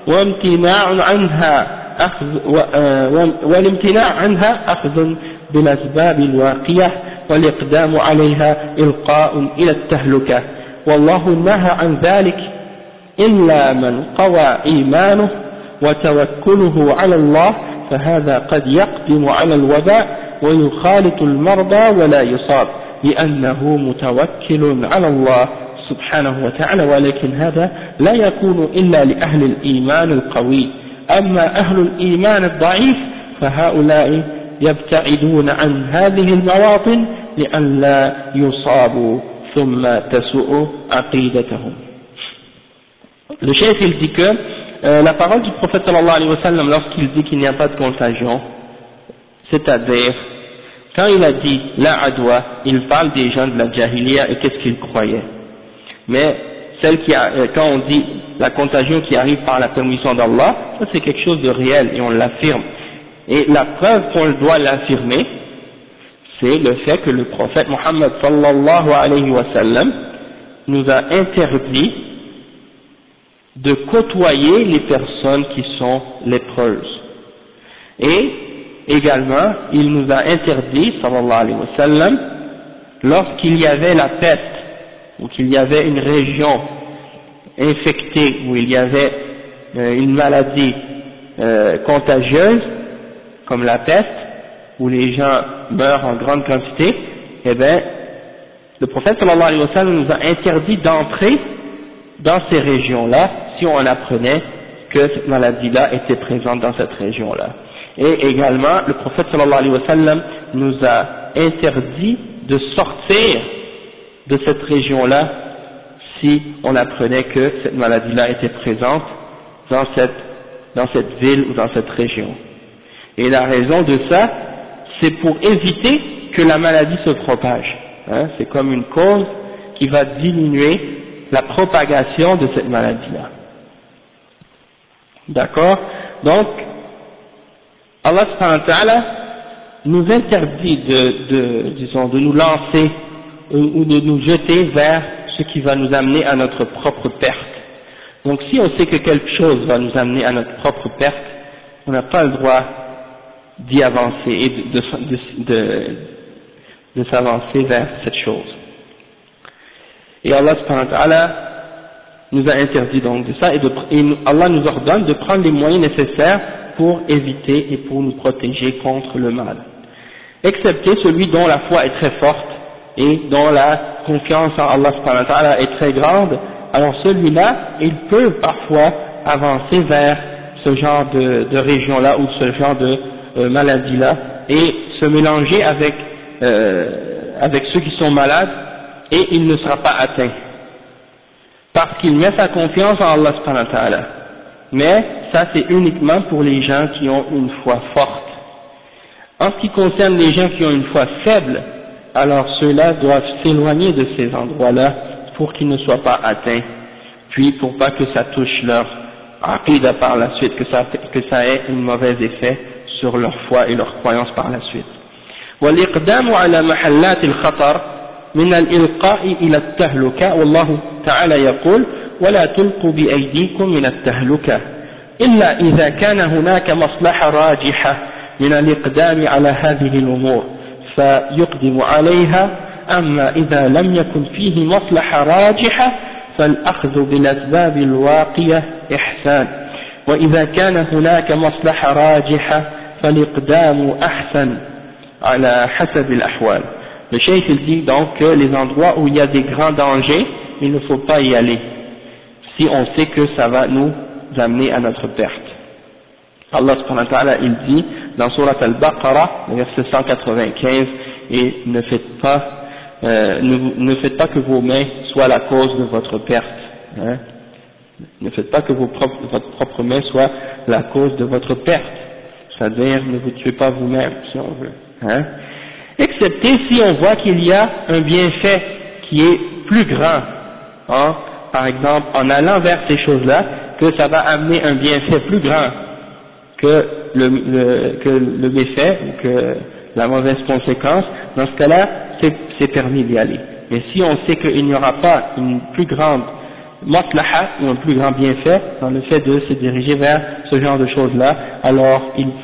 والامتناع عنها أخذ بالأسباب الواقية والإقدام عليها إلقاء إلى التهلكة والله نهى عن ذلك إلا من قوى إيمانه وتوكله على الله فهذا قد يقدم على الوباء ويخالط المرضى ولا يصاب لأنه متوكل على الله سبحانه وتعالى ولكن هذا لا يكون إلا لأهل الإيمان القوي أما أهل الإيمان الضعيف فهؤلاء يبتعدون عن هذه المواطن لئلا يصابوا ثم تسوء عقيدتهم. Le chef il dit que la parole du prophète sallallahu alayhi wa sallam lorsqu'il dit qu'il n'y a pas de contagion, c'est-à-dire quand il a dit la adwa, il parle des gens de la jahiliya et qu'est-ce qu'ils croyaient. Mais quand on dit la contagion qui arrive par la permission d'Allah, ça c'est quelque chose de réel et on l'affirme. Et la preuve qu'on doit l'affirmer, c'est le fait que le prophète Muhammad sallallahu alayhi wa sallam nous a interdit de côtoyer les personnes qui sont lépreuses. Et également, il nous a interdit, sallallahu alayhi wa sallam, lorsqu'il y avait la peste, ou qu'il y avait une région infectée, où il y avait une maladie contagieuse, comme la peste, où les gens meurent en grande quantité, eh bien, le prophète sallallahu alayhi wa sallam nous a interdit d'entrer dans ces régions-là, si on apprenait que cette maladie-là était présente dans cette région-là. Et également, le prophète sallallahu alayhi wa sallam nous a interdit de sortir de cette région-là si on apprenait que cette maladie-là était présente dans cette ville ou dans cette région. Et la raison de ça, c'est pour éviter que la maladie se propage. Hein, c'est comme une cause qui va diminuer la propagation de cette maladie-là. D'accord? Donc, Allah subhanahu wa ta'ala nous interdit de nous lancer ou de nous jeter vers ce qui va nous amener à notre propre perte. Donc si on sait que quelque chose va nous amener à notre propre perte, on n'a pas le droit d'y avancer et de s'avancer vers cette chose. Et Allah subhanahu wa ta'ala nous a interdit donc de ça, et Allah nous ordonne de prendre les moyens nécessaires pour éviter et pour nous protéger contre le mal. Excepté celui dont la foi est très forte et dont la confiance en Allah subhanahu wa ta'ala est très grande, alors celui-là, il peut parfois avancer vers ce genre de région-là ou ce genre de maladie-là et se mélanger avec ceux qui sont malades, et il ne sera pas atteint. Parce qu'il met sa confiance en Allah subhanahu wa ta'ala. Mais ça c'est uniquement pour les gens qui ont une foi forte. En ce qui concerne les gens qui ont une foi faible, alors ceux-là doivent s'éloigner de ces endroits-là pour qu'ils ne soient pas atteints, puis pour pas que ça touche leur aqida par la suite, que ça ait un mauvais effet sur leur foi et leur croyance par la suite. والإقدام على محلات الخطر من الإلقاء إلى التهلكة والله تعالى يقول ولا تلقوا بأيديكم من التهلكة إلا إذا كان هناك مصلحة راجحة من الإقدام على هذه الأمور فيقدم عليها أما إذا لم يكن فيه مصلحة راجحة فالأخذ بالأسباب الواقية إحسان وإذا كان هناك مصلحة راجحة فالإقدام أحسن على حسب الأحوال. Le cheikh il dit donc que les endroits où il y a des grands dangers, il ne faut pas y aller si on sait que ça va nous amener à notre perte. Allah subhanahu wa ta'ala il dit dans Surat Al-Baqarah, verset 195, et ne faites pas que vos mains soient la cause de votre perte. Hein? Ne faites pas que votre propre main soit la cause de votre perte. C'est-à-dire ne vous tuez pas vous-même si on veut. Hein? Excepté si on voit qu'il y a un bienfait qui est plus grand, hein? Par exemple en allant vers ces choses-là, que ça va amener un bienfait plus grand que le méfait ou que la mauvaise conséquence. Dans ce cas-là, c'est permis d'y aller. Mais si on sait qu'il n'y aura pas une plus grande maslaha ou un plus grand bienfait dans le fait de se diriger vers ce genre de choses-là, alors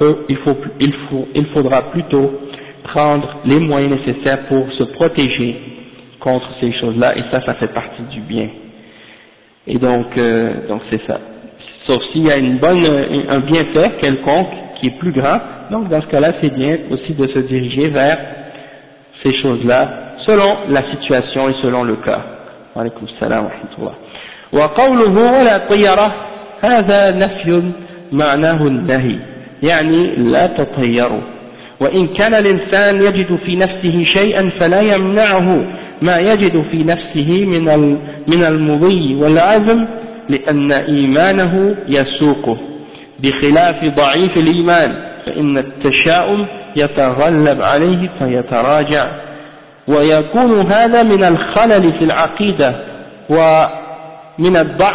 il faudra plutôt prendre les moyens nécessaires pour se protéger contre ces choses-là, et ça fait partie du bien. Et donc c'est ça. Sauf s'il y a un bienfait quelconque qui est plus grand, donc dans ce cas-là c'est bien aussi de se diriger vers ces choses-là selon la situation et selon le cas. Wa alaykum salam wa rahmatullah. وقوله ولا طيرة هذا نفي معناه النهي يعني لا تطيروا وإن كان الإنسان يجد في نفسه شيئا فلا يمنعه ما يجد في نفسه من المضي والعزم لأن إيمانه يسوقه بخلاف ضعيف الإيمان فإن التشاؤم يتغلب عليه فيتراجع ويكون هذا من الخلل في العقيدة ومن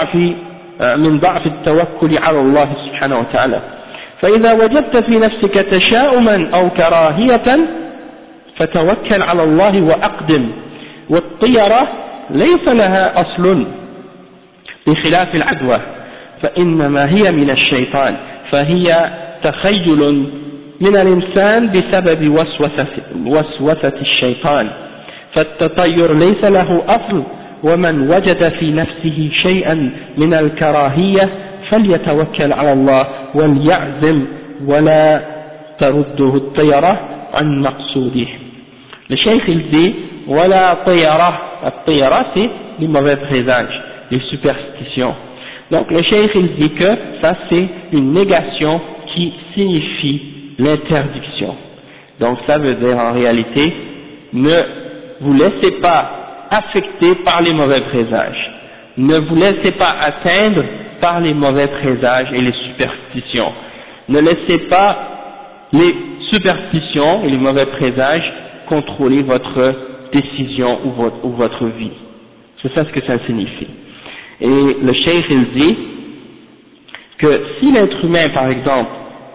ضعف التوكل على الله سبحانه وتعالى فإذا وجدت في نفسك تشاؤما أو كراهية فتوكل على الله وأقدم والطيرة ليس لها أصل بخلاف العدوى فإنما هي من الشيطان فهي تخيل من الإنسان بسبب وسوسة الشيطان فالتطير ليس له أصل ومن وجد في نفسه شيئا من الكراهية فليتوكل على الله وليعزم ولا ترده الطيرة عن مقصوده. Le cheikh il dit ولا طيرة, الطيرة c'est les mauvais présages, les superstitions. Donc le cheikh il dit que ça c'est une négation qui signifie l'interdiction. Donc ça veut dire en réalité ne vous laissez pas affecter par les mauvais présages, ne vous laissez pas atteindre par les mauvais présages et les superstitions, ne laissez pas les superstitions et les mauvais présages contrôler votre décision ou votre vie. C'est ça ce que ça signifie. Et le cheikh il dit que si l'être humain par exemple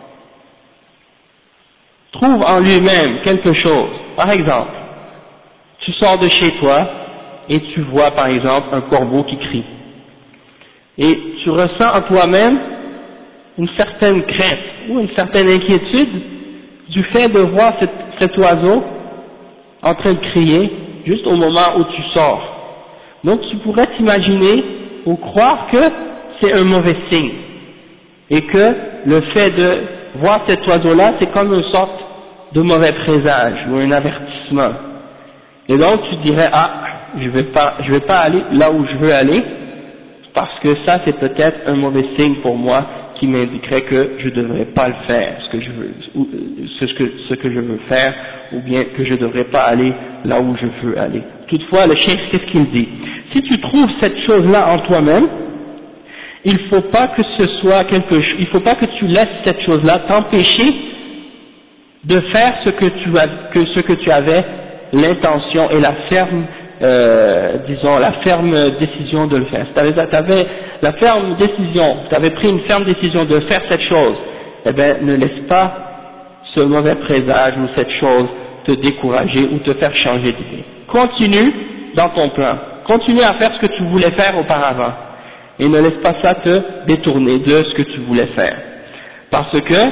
trouve en lui-même quelque chose, par exemple, tu sors de chez toi et tu vois par exemple un corbeau qui crie, et tu ressens en toi-même une certaine crainte ou une certaine inquiétude du fait de voir cet oiseau en train de crier juste au moment où tu sors. Donc tu pourrais t'imaginer ou croire que c'est un mauvais signe et que le fait de voir cet oiseau-là c'est comme une sorte de mauvais présage ou un avertissement. Et donc tu dirais je vais pas aller là où je veux aller parce que ça c'est peut-être un mauvais signe pour moi qui m'indiquerait que je ne devrais pas le faire, ce que je veux faire, ou bien que je ne devrais pas aller là où je veux aller. Toutefois, le cheikh, qu'est-ce qu'il dit? Si tu trouves cette chose-là en toi-même, il ne faut pas que il faut pas que tu laisses cette chose-là t'empêcher de faire ce que tu avais l'intention et la ferme la ferme décision de le faire. Tu avais la ferme décision, tu avais pris une ferme décision de faire cette chose, eh bien ne laisse pas ce mauvais présage ou cette chose te décourager ou te faire changer d'idée. Continue dans ton plan, continue à faire ce que tu voulais faire auparavant et ne laisse pas ça te détourner de ce que tu voulais faire, parce que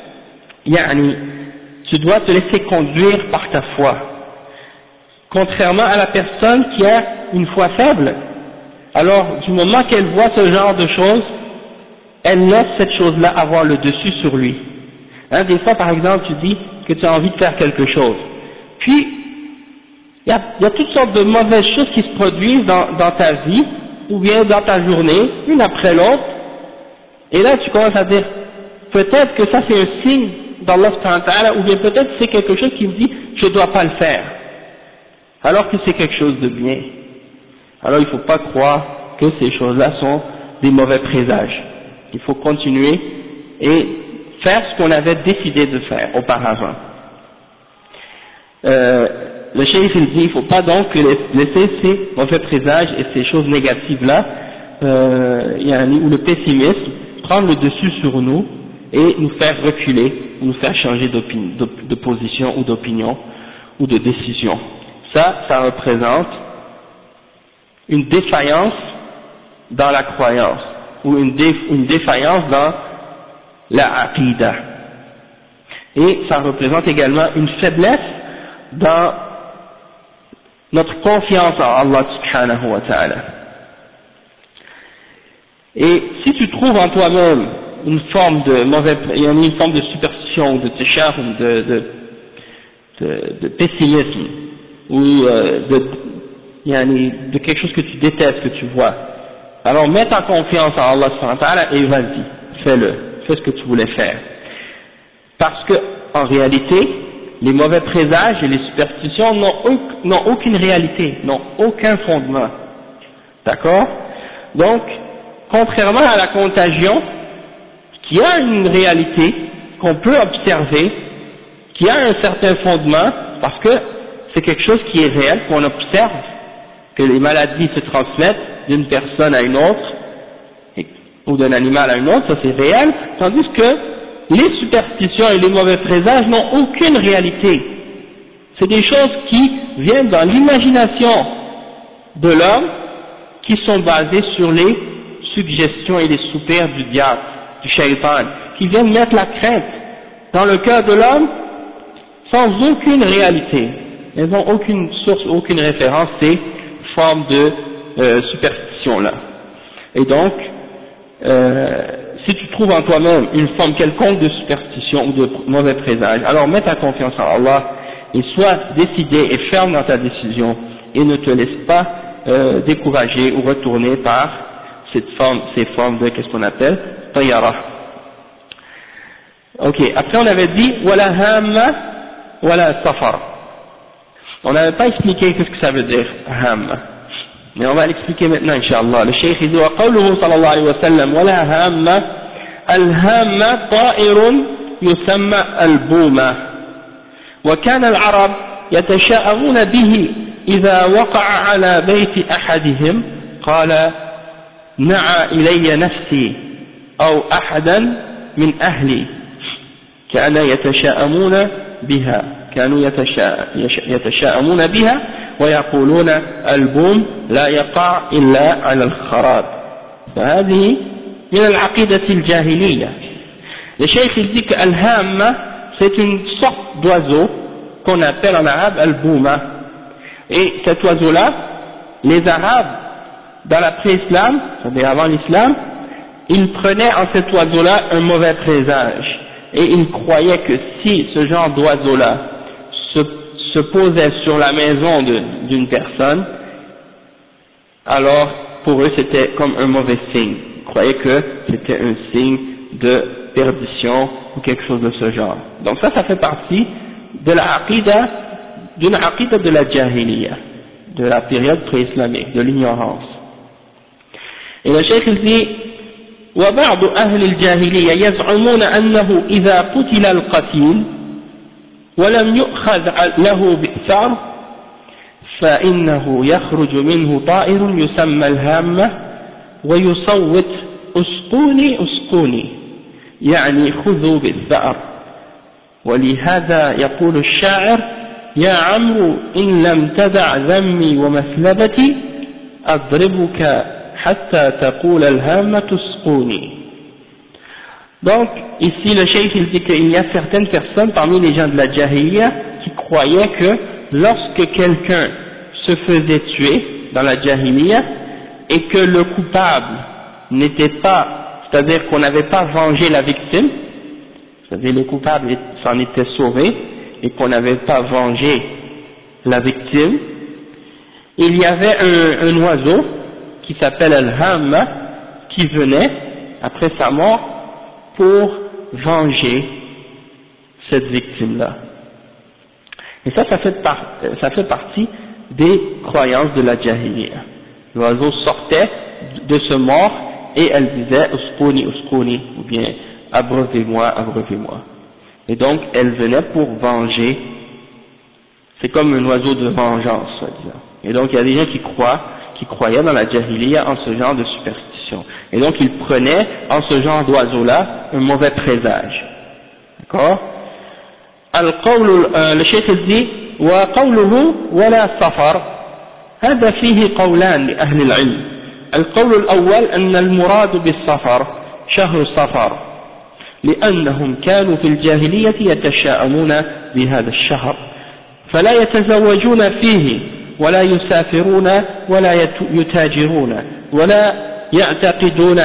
tu dois te laisser conduire par ta foi. Contrairement à la personne qui a une foi faible, alors du moment qu'elle voit ce genre de choses, elle laisse cette chose-là avoir le dessus sur lui. Des fois par exemple tu dis que tu as envie de faire quelque chose, puis il y a toutes sortes de mauvaises choses qui se produisent dans ta vie, ou bien dans ta journée, une après l'autre, et là tu commences à dire, peut-être que ça c'est un signe d'Allah subhanahu wa ta'ala, ou bien peut-être c'est quelque chose qui me dit, je ne dois pas le faire, alors que c'est quelque chose de bien. Alors il ne faut pas croire que ces choses-là sont des mauvais présages. Il faut continuer et faire ce qu'on avait décidé de faire auparavant. Le cheikh il dit, il ne faut pas donc laisser ces mauvais présages et ces choses négatives-là, ou le pessimisme, prendre le dessus sur nous et nous faire reculer, ou nous faire changer de position ou d'opinion ou de décision. Ça représente une défaillance dans la croyance, ou une défaillance dans la aqidah. Et ça représente également une faiblesse dans notre confiance en Allah subhanahu wa ta'ala. Et si tu trouves en toi-même une forme de superstition ou de tashahum, de pessimisme, ou de quelque chose que tu détestes, que tu vois, alors mets ta confiance en Allah subhanahu wa ta'ala et vas-y, fais ce que tu voulais faire. Parce que, en réalité, les mauvais présages et les superstitions n'ont aucune réalité, n'ont aucun fondement. D'accord? Donc, contrairement à la contagion, qui a une réalité, qu'on peut observer, qui a un certain fondement, parce que c'est quelque chose qui est réel, qu'on observe, que les maladies se transmettent d'une personne à une autre, ou d'un animal à un autre, ça c'est réel, tandis que les superstitions et les mauvais présages n'ont aucune réalité. C'est des choses qui viennent dans l'imagination de l'homme, qui sont basées sur les suggestions et les soupirs du diable, du shaitan, qui viennent mettre la crainte dans le cœur de l'homme sans aucune réalité. Elles n'ont aucune source, aucune référence, ces formes de superstition-là. Et donc, si tu trouves en toi-même une forme quelconque de superstition ou de mauvais présage, alors mets ta confiance en Allah et sois décidé et ferme dans ta décision et ne te laisse pas décourager ou retourner par ces formes de, qu'est-ce qu'on appelle, tayyara. Ok, après on avait dit wala hamma wala safar. On n'avait pas expliqué qu'est-ce que ça veut dire hamma, mais on va l'expliquer maintenant inchallah. Le cheikh dit wa qawluhu sallallahu alayhi wa sallam wala hamma, al hamma ta'irun يسمى البومة. وكان العرب يتشاءمون به إذا وقع على بيت أحدهم قال نعى إلي نفسي أو أحدا من أهلي. كانوا يتشاءمون بها ويقولون البوم لا يقع إلا على الخراب. فهذه من العقيدة الجاهلية. Le cheikh il dit que al-hamma c'est une sorte d'oiseau qu'on appelle en arabe al-bouma, et cet oiseau là les arabes dans l'après-islam, c'est-à-dire avant l'islam, ils prenaient en cet oiseau là un mauvais présage et ils croyaient que si ce genre d'oiseau là se posait sur la maison d'une personne, alors pour eux c'était comme un mauvais signe. Ils croyaient que c'était un signe de perdition ou quelque chose de ce genre. Donc ça fait partie de la aqida, d'une aqida de la jahiliya, de la période pré-islamique, de l'ignorance. Et le cheikh il dit وبعض أهل الجاهلية يزعمون أنه إذا قتل القتيل ولم يؤخذ له بئسار فإنه يخرج منه طائر يسمى الهامة ويصوت أسقوني أسقوني يعني خذوا بالثأر. ولهذا يقول الشاعر يا عمرو إن لم تدع ذمي ومثلبتي أضربك حتى تقول الهامة اسقوني. Donc ici le cheikh il dit qu'il y a certaines personnes parmi les gens de la Jahiliya qui croyaient que lorsque quelqu'un se faisait tuer dans la Jahiliya et que le coupable n'était pas, c'est-à-dire qu'on n'avait pas vengé la victime, c'est-à-dire le coupable s'en était sauvé et qu'on n'avait pas vengé la victime, il y avait un oiseau qui s'appelle Al-Hamma qui venait après sa mort pour venger cette victime-là. Et ça fait partie des croyances de la Jahiliya. L'oiseau sortait de ce mort et elle disait Usquni, Usquni, ou bien abreuvez-moi, abreuvez-moi. Et donc elle venait pour venger. C'est comme un oiseau de vengeance, soi-disant. Et donc il y a des gens qui croyaient dans la Jahiliya en ce genre de superstition. Et donc ils prenaient en ce genre d'oiseau-là un mauvais présage. D'accord? Le cheikh dit وقوله ولا سفر هذا فيه قولان لأهل العلم. القول الأول أن المراد بالسفر شهر صفر لأنهم كانوا في الجاهلية يتشاءمون بهذا الشهر فلا يتزوجون فيه ولا يسافرون ولا يتاجرون ولا يعتقدون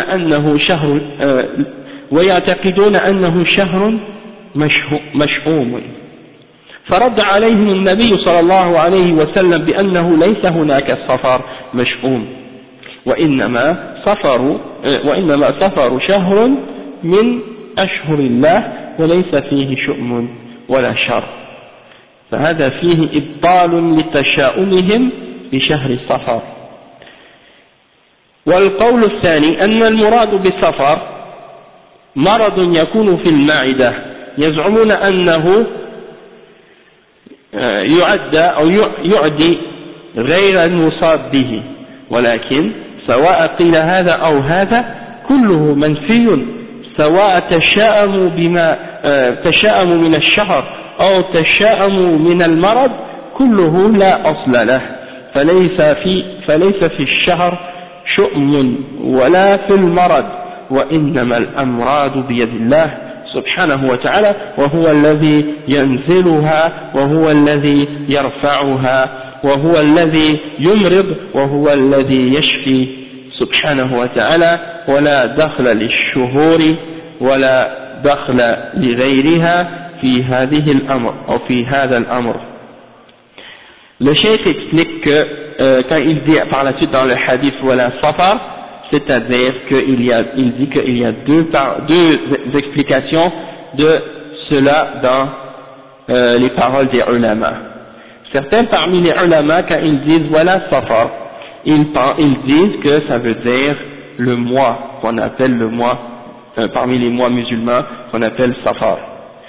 أنه شهر مشؤوم. فرد عليهم النبي صلى الله عليه وسلم بأنه ليس هناك سفر مشؤوم وإنما سفر شهر من أشهر الله وليس فيه شؤم ولا شر. فهذا فيه إبطال لتشاؤمهم بشهر صفر. والقول الثاني أن المراد بالسفر مرض يكون في المعدة يزعمون أنه يعدى أو يعدي غير المصاب به ولكن سواء قيل هذا أو هذا كله منفي سواء تشاءموا من الشهر أو تشاءموا من المرض كله لا أصل له فليس في الشهر شؤم ولا في المرض وإنما الأمراض بيد الله سبحانه وتعالى وهو الذي ينزلها وهو الذي يرفعها وهو الذي يمرض وهو الذي يشفي سبحانه وتعالى ولا دخل للشهور ولا دخل لغيرها في هذه الأمر أو في هذا الأمر. Le cheikh explique que quand il dit par la suite dans le hadith wala safar, c'est-à-dire il dit qu'il y a deux explications de cela dans les paroles des ulama. Certains parmi les ulama, quand ils disent voilà safar, ils disent que ça veut dire le mois qu'on appelle le mois parmi les mois musulmans qu'on appelle safar.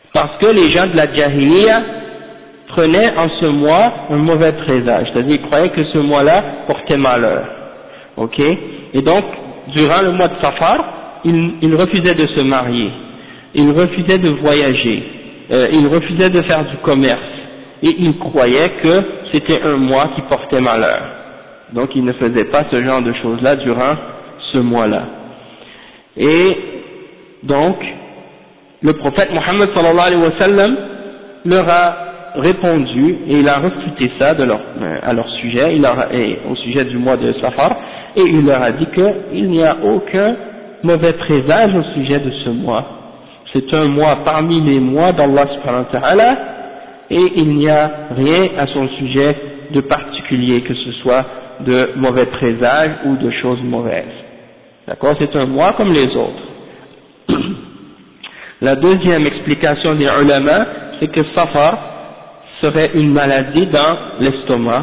parce que les gens de la Jahiliya prenaient en ce mois un mauvais présage, c'est-à-dire ils croyaient que ce mois-là portait malheur. Ok? Et donc, durant le mois de Safar, ils refusaient de se marier, ils refusaient de voyager, ils refusaient de faire du commerce, et ils croyaient que c'était un mois qui portait malheur. Donc ils ne faisaient pas ce genre de choses-là durant ce mois-là. Et donc, le prophète Mohammed sallallahu alayhi wa sallam leur a répondu et il a refuté ça à leur sujet, au sujet du mois de Safar, et il leur a dit qu'il n'y a aucun mauvais présage au sujet de ce mois. C'est un mois parmi les mois d'Allah subhanahu wa ta'ala, et il n'y a rien à son sujet de particulier, que ce soit de mauvais présages ou de choses mauvaises. D'accord? C'est un mois comme les autres. La deuxième explication des ulama, c'est que Safar serait une maladie dans l'estomac,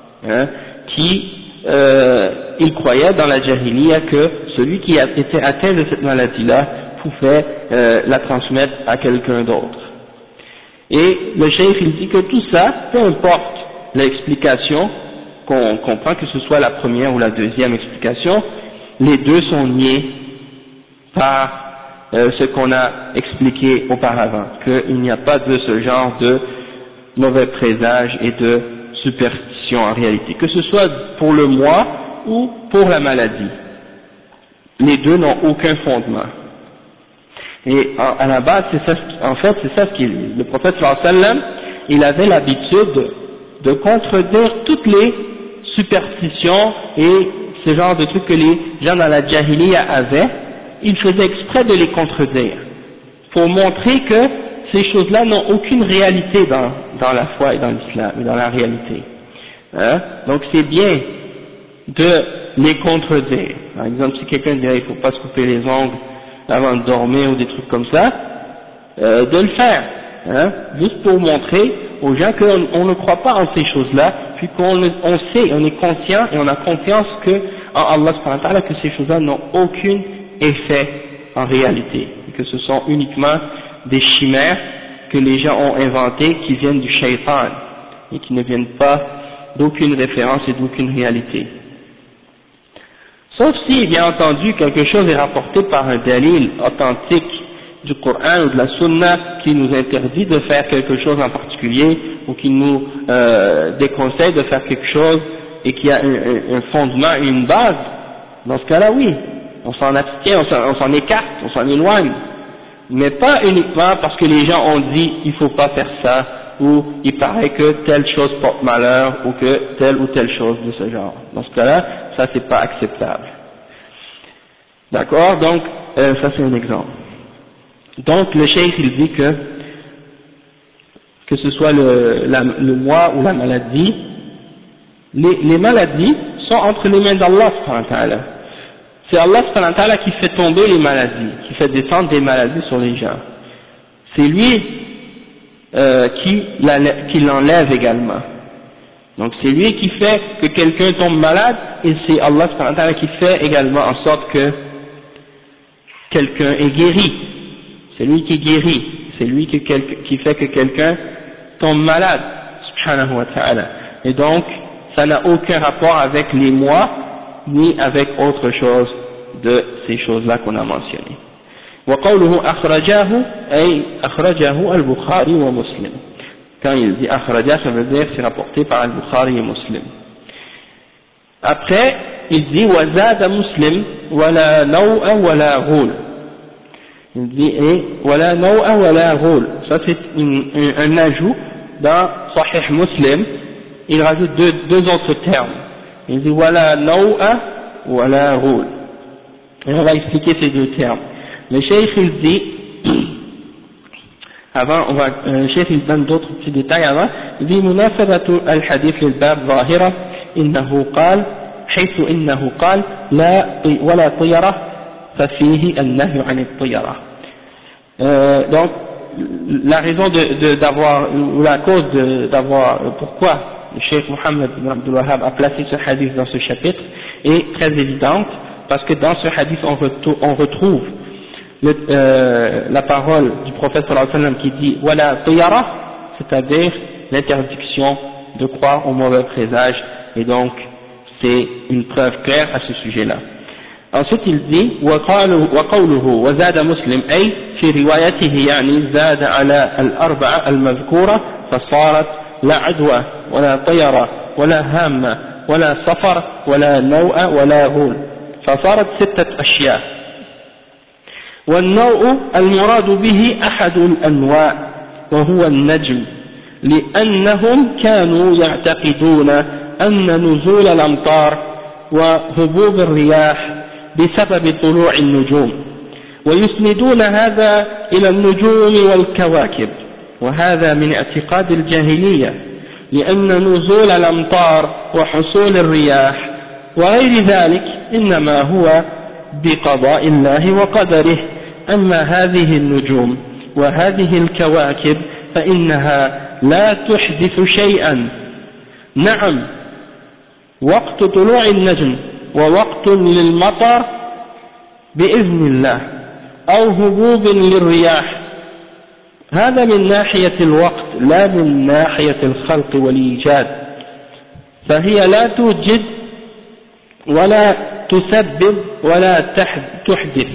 il croyait dans la Jahiliya que celui qui était atteint de cette maladie-là pouvait la transmettre à quelqu'un d'autre. Et le cheikh il dit que tout ça, peu importe l'explication qu'on prend, que ce soit la première ou la deuxième explication, les deux sont niés par ce qu'on a expliqué auparavant, qu'il n'y a pas de ce genre de mauvais présage et de superstition en réalité, que ce soit pour le mois ou pour la maladie. Les deux n'ont aucun fondement. Et à la base, c'est ça, en fait, c'est ça ce le prophète sallallahu alayhi wa sallam, il avait l'habitude de contredire toutes les superstitions et ce genre de trucs que les gens dans la Jahiliya avaient. Il faisait exprès de les contredire pour montrer que ces choses-là n'ont aucune réalité dans la foi et dans l'islam et dans la réalité. Donc c'est bien de les contredire. Par exemple, si quelqu'un dirait il ne faut pas se couper les ongles avant de dormir ou des trucs comme ça, de le faire, juste pour montrer aux gens qu'on ne croit pas en ces choses-là, puis on sait, on est conscient et on a confiance que en Allah subhanahu wa ta'ala que ces choses-là n'ont aucun effet en réalité, et que ce sont uniquement des chimères que les gens ont inventées qui viennent du shaitan et qui ne viennent pas d'aucune référence et d'aucune réalité. Sauf si, bien entendu, quelque chose est rapporté par un dalil authentique du Coran ou de la Sunna qui nous interdit de faire quelque chose en particulier ou qui nous déconseille de faire quelque chose et qui a un fondement, une base. Dans ce cas-là, oui, on s'en abstient, on s'en écarte, on s'en éloigne. Mais pas uniquement parce que les gens ont dit il faut pas faire ça, ou il paraît que telle chose porte malheur, ou que telle ou telle chose de ce genre. Dans ce cas-là, ça c'est pas acceptable. D'accord? Donc, ça c'est un exemple. Donc le cheikh il dit que ce soit le mois ou la maladie, les maladies sont entre les mains d'Allah subhanahu wa ta'ala. C'est Allah subhanahu wa ta'ala qui fait tomber les maladies, qui fait descendre des maladies sur les gens. C'est lui qui l'enlève également. Donc c'est lui qui fait que quelqu'un tombe malade, et c'est Allah subhanahu wa ta'ala qui fait également en sorte que quelqu'un est guéri. C'est lui qui guérit, c'est lui qui fait que quelqu'un tombe malade, subhanahu wa ta'ala. Et donc, ça n'a aucun rapport avec les mois, ni avec autre chose de ces choses-là qu'on a mentionnées. وقوله أخرجاه أي أخرجه البخاري ومسلم. Quand il dit أخرجاه, ça veut dire c'est rapporté par al-Bukhari et Muslim. Après, il dit وزاد مسلم ولا نوء ولا غول. Il dit ولا نوء ولا غول. Ça c'est un ajout dans Sahih Muslim. Il rajoute deux autres termes. Il dit ولا نوء ولا غول. Et on va expliquer ces deux termes. Le cheikh il dit, avant, le cheikh il donne d'autres petits détails avant, il dit مناسبة الحديث للباب ظاهرة إنه قال حيث إنه قال لا ولا طيرة ففيه النهي عن الطيرة. Donc la raison d'avoir, ou la cause d'avoir, pourquoi le cheikh Mohammed ibn Abdul Wahhab a placé ce hadith dans ce chapitre est très évidente, parce que dans ce hadith on retrouve la parole du prophète sallallahu alayhi wa sallam qui dit wala tiyara, c'est-à-dire l'interdiction de croire au mauvais présage, et donc c'est une preuve claire à ce sujet-là. Ensuite il dit وقوله وزاد مسلم أي في روايته يعني زاد على الأربعة المذكورة فصارت لا عدوى ولا طيرة ولا هامة ولا صفر ولا نوء ولا غول، فصارت 6 أشياء. والنوء المراد به أحد الأنواع وهو النجم، لأنهم كانوا يعتقدون أن نزول الأمطار وهبوب الرياح بسبب طلوع النجوم، ويسندون هذا إلى النجوم والكواكب، وهذا من اعتقاد الجاهلية، لأن نزول الأمطار وحصول الرياح وغير ذلك إنما هو بقضاء الله وقدره. أما هذه النجوم وهذه الكواكب فإنها لا تحدث شيئا. نعم، وقت طلوع النجم ووقت للمطر بإذن الله أو هبوب للرياح، هذا من ناحية الوقت لا من ناحية الخلق والإيجاد، فهي لا توجد ولا تسبب ولا تحدث،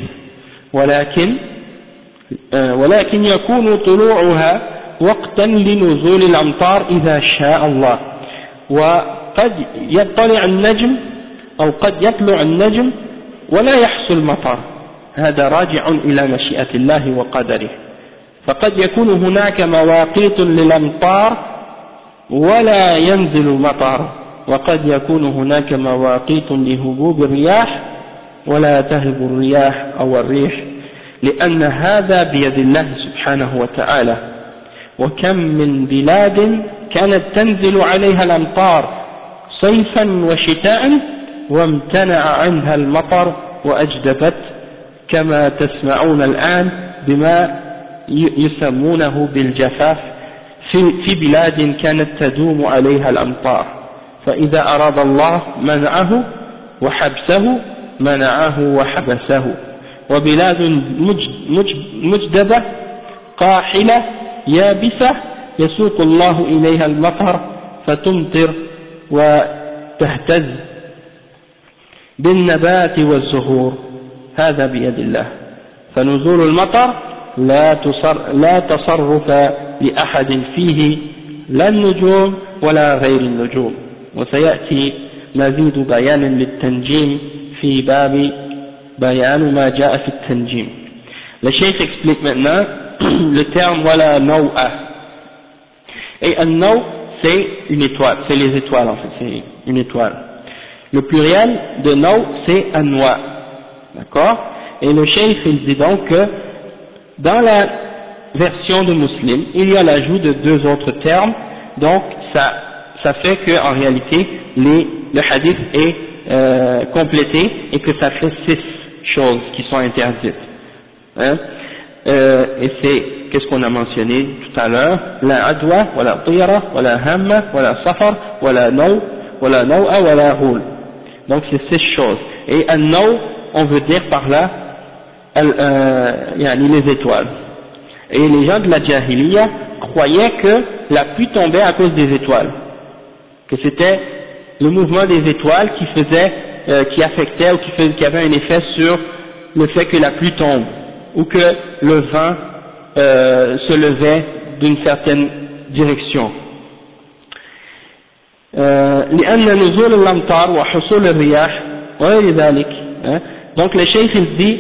ولكن يكون طلوعها وقتا لنزول الأمطار إذا شاء الله، وقد يطلع النجم أو قد يطلع النجم ولا يحصل مطر، هذا راجع إلى مشيئة الله وقدره. فقد يكون هناك مواقيت للأمطار ولا ينزل مطر، وقد يكون هناك مواقيت لهبوب الرياح ولا تهب الرياح أو الريح، لأن هذا بيد الله سبحانه وتعالى. وكم من بلاد كانت تنزل عليها الأمطار صيفا وشتاء وامتنع عنها المطر وأجدبت، كما تسمعون الآن بما يسمونه بالجفاف في بلاد كانت تدوم عليها الأمطار، فإذا أراد الله منعه وحبسه منعه وحبسه. وبلاد مجدبة قاحلة يابسة يسوق الله إليها المطر فتمطر وتهتز بالنبات والزهور، هذا بيد الله. فنزول المطر لا تصرف لأحد فيه، لا النجوم ولا غير النجوم. وسيأتي مزيد بيان للتنجيم في باب بيان ما جاء في التنجيم. Le Cheikh explique maintenant le terme wala naw'a. Et un naw, c'est une étoile, c'est les étoiles en fait, c'est une étoile. Le pluriel de naw, c'est anwa. D'accord? Et le Cheikh il dit donc que dans la version de Muslim, il y a l'ajout de 2 autres termes, donc ça fait qu'en réalité le hadith est complété et que ça fait 6 choses qui sont interdites. Hein? Et c'est qu'est-ce qu'on a mentionné tout à l'heure, la adwa, wala tira, wala hamma, wala safar, wala naw'a, wala ghul. Donc c'est 6 choses. Et un naw, on veut dire par là les étoiles. Et les gens de la Jahiliya croyaient que la pluie tombait à cause des étoiles, que c'était le mouvement des étoiles qui affectait ou qui avait un effet sur le fait que la pluie tombe, ou que le vent se levait d'une certaine direction. Donc le cheikh il dit,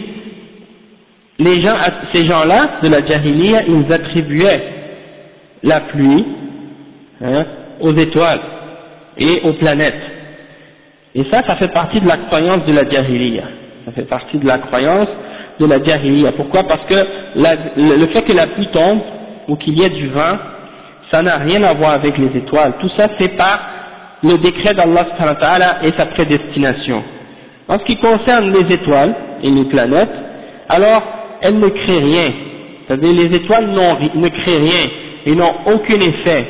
ces gens-là de la Jahiliya, ils attribuaient la pluie aux étoiles et aux planètes. Et ça fait partie de la croyance de la Jahiliya. Ça fait partie de la croyance de la Jahiliya. Pourquoi? Parce que le fait que la pluie tombe ou qu'il y ait du vent, ça n'a rien à voir avec les étoiles. Tout ça c'est par le décret d'Allah subhanahu wa ta'ala et sa prédestination. En ce qui concerne les étoiles et les planètes, alors elles ne créent rien. C'est-à-dire les étoiles ne créent rien et n'ont aucun effet.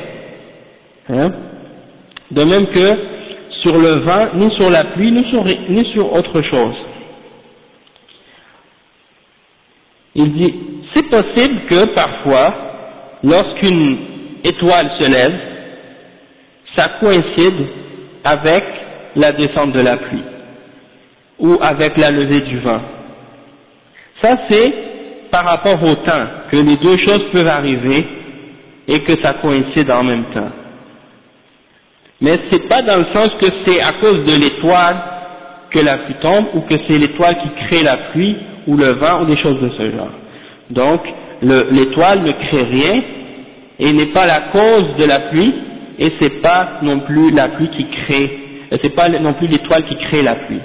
De même que sur le vent, ni sur la pluie, ni sur autre chose. Il dit, c'est possible que parfois, lorsqu'une étoile se lève, ça coïncide avec la descente de la pluie, ou avec la levée du vent. Ça c'est par rapport au temps, que les deux choses peuvent arriver, et que ça coïncide en même temps. Mais c'est pas dans le sens que c'est à cause de l'étoile que la pluie tombe, ou que c'est l'étoile qui crée la pluie, ou le vent, ou des choses de ce genre. Donc, l'étoile ne crée rien, et n'est pas la cause de la pluie, et c'est pas non plus la pluie qui crée, c'est pas non plus l'étoile qui crée la pluie.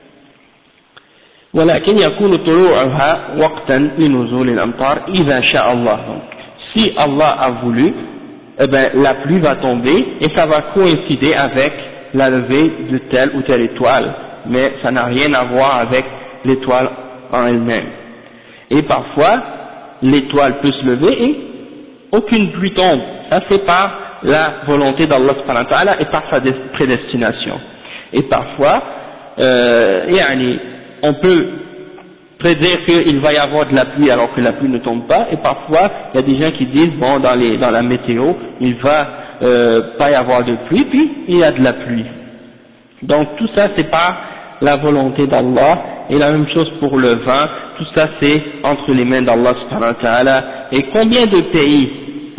ولكن يكون طلوعها وقتا لنزول الأمطار إذا شاء الله. Si Allah a voulu, eh ben, la pluie va tomber et ça va coïncider avec la levée de telle ou telle étoile, mais ça n'a rien à voir avec l'étoile en elle-même. Et parfois, l'étoile peut se lever et aucune pluie tombe. Ça c'est par la volonté d'Allah subhanahu wa ta'ala et par sa prédestination. Et parfois, on peut prédire qu'il va y avoir de la pluie alors que la pluie ne tombe pas, et parfois il y a des gens qui disent bon dans la météo il va pas y avoir de pluie, puis il y a de la pluie. Donc tout ça c'est par la volonté d'Allah, et la même chose pour le vent, tout ça c'est entre les mains d'Allah subhanahu wa ta'ala. Et combien de pays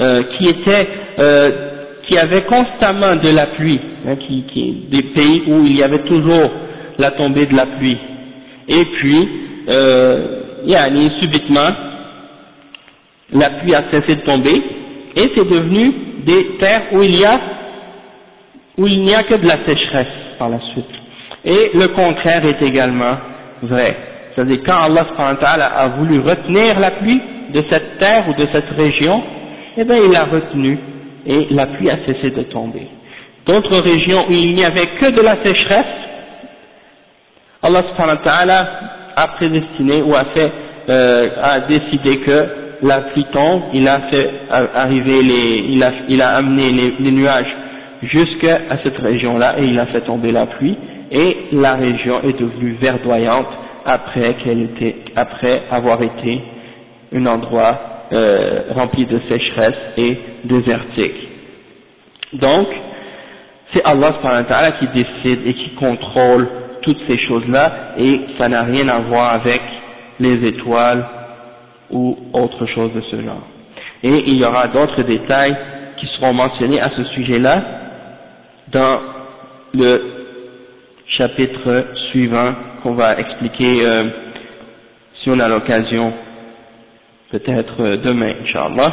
qui avaient constamment de la pluie, des pays où il y avait toujours la tombée de la pluie, et puis subitement la pluie a cessé de tomber et c'est devenu des terres où il n'y a que de la sécheresse par la suite. Et le contraire est également vrai, c'est-à-dire quand Allah subhanahu wa ta'ala a voulu retenir la pluie de cette terre ou de cette région, eh bien il l'a retenue et la pluie a cessé de tomber. D'autres régions où il n'y avait que de la sécheresse, Allah subhanahu wa ta'ala a prédestiné ou a décidé que la pluie tombe, il a fait arriver il a amené les nuages jusqu'à cette région-là et il a fait tomber la pluie, et la région est devenue verdoyante après avoir été un endroit rempli de sécheresse et désertique. Donc, c'est Allah subhanahu wa ta'ala qui décide et qui contrôle toutes ces choses-là, et ça n'a rien à voir avec les étoiles ou autre chose de ce genre. Et il y aura d'autres détails qui seront mentionnés à ce sujet-là dans le chapitre suivant qu'on va expliquer si on a l'occasion, peut-être demain, Inch'Allah.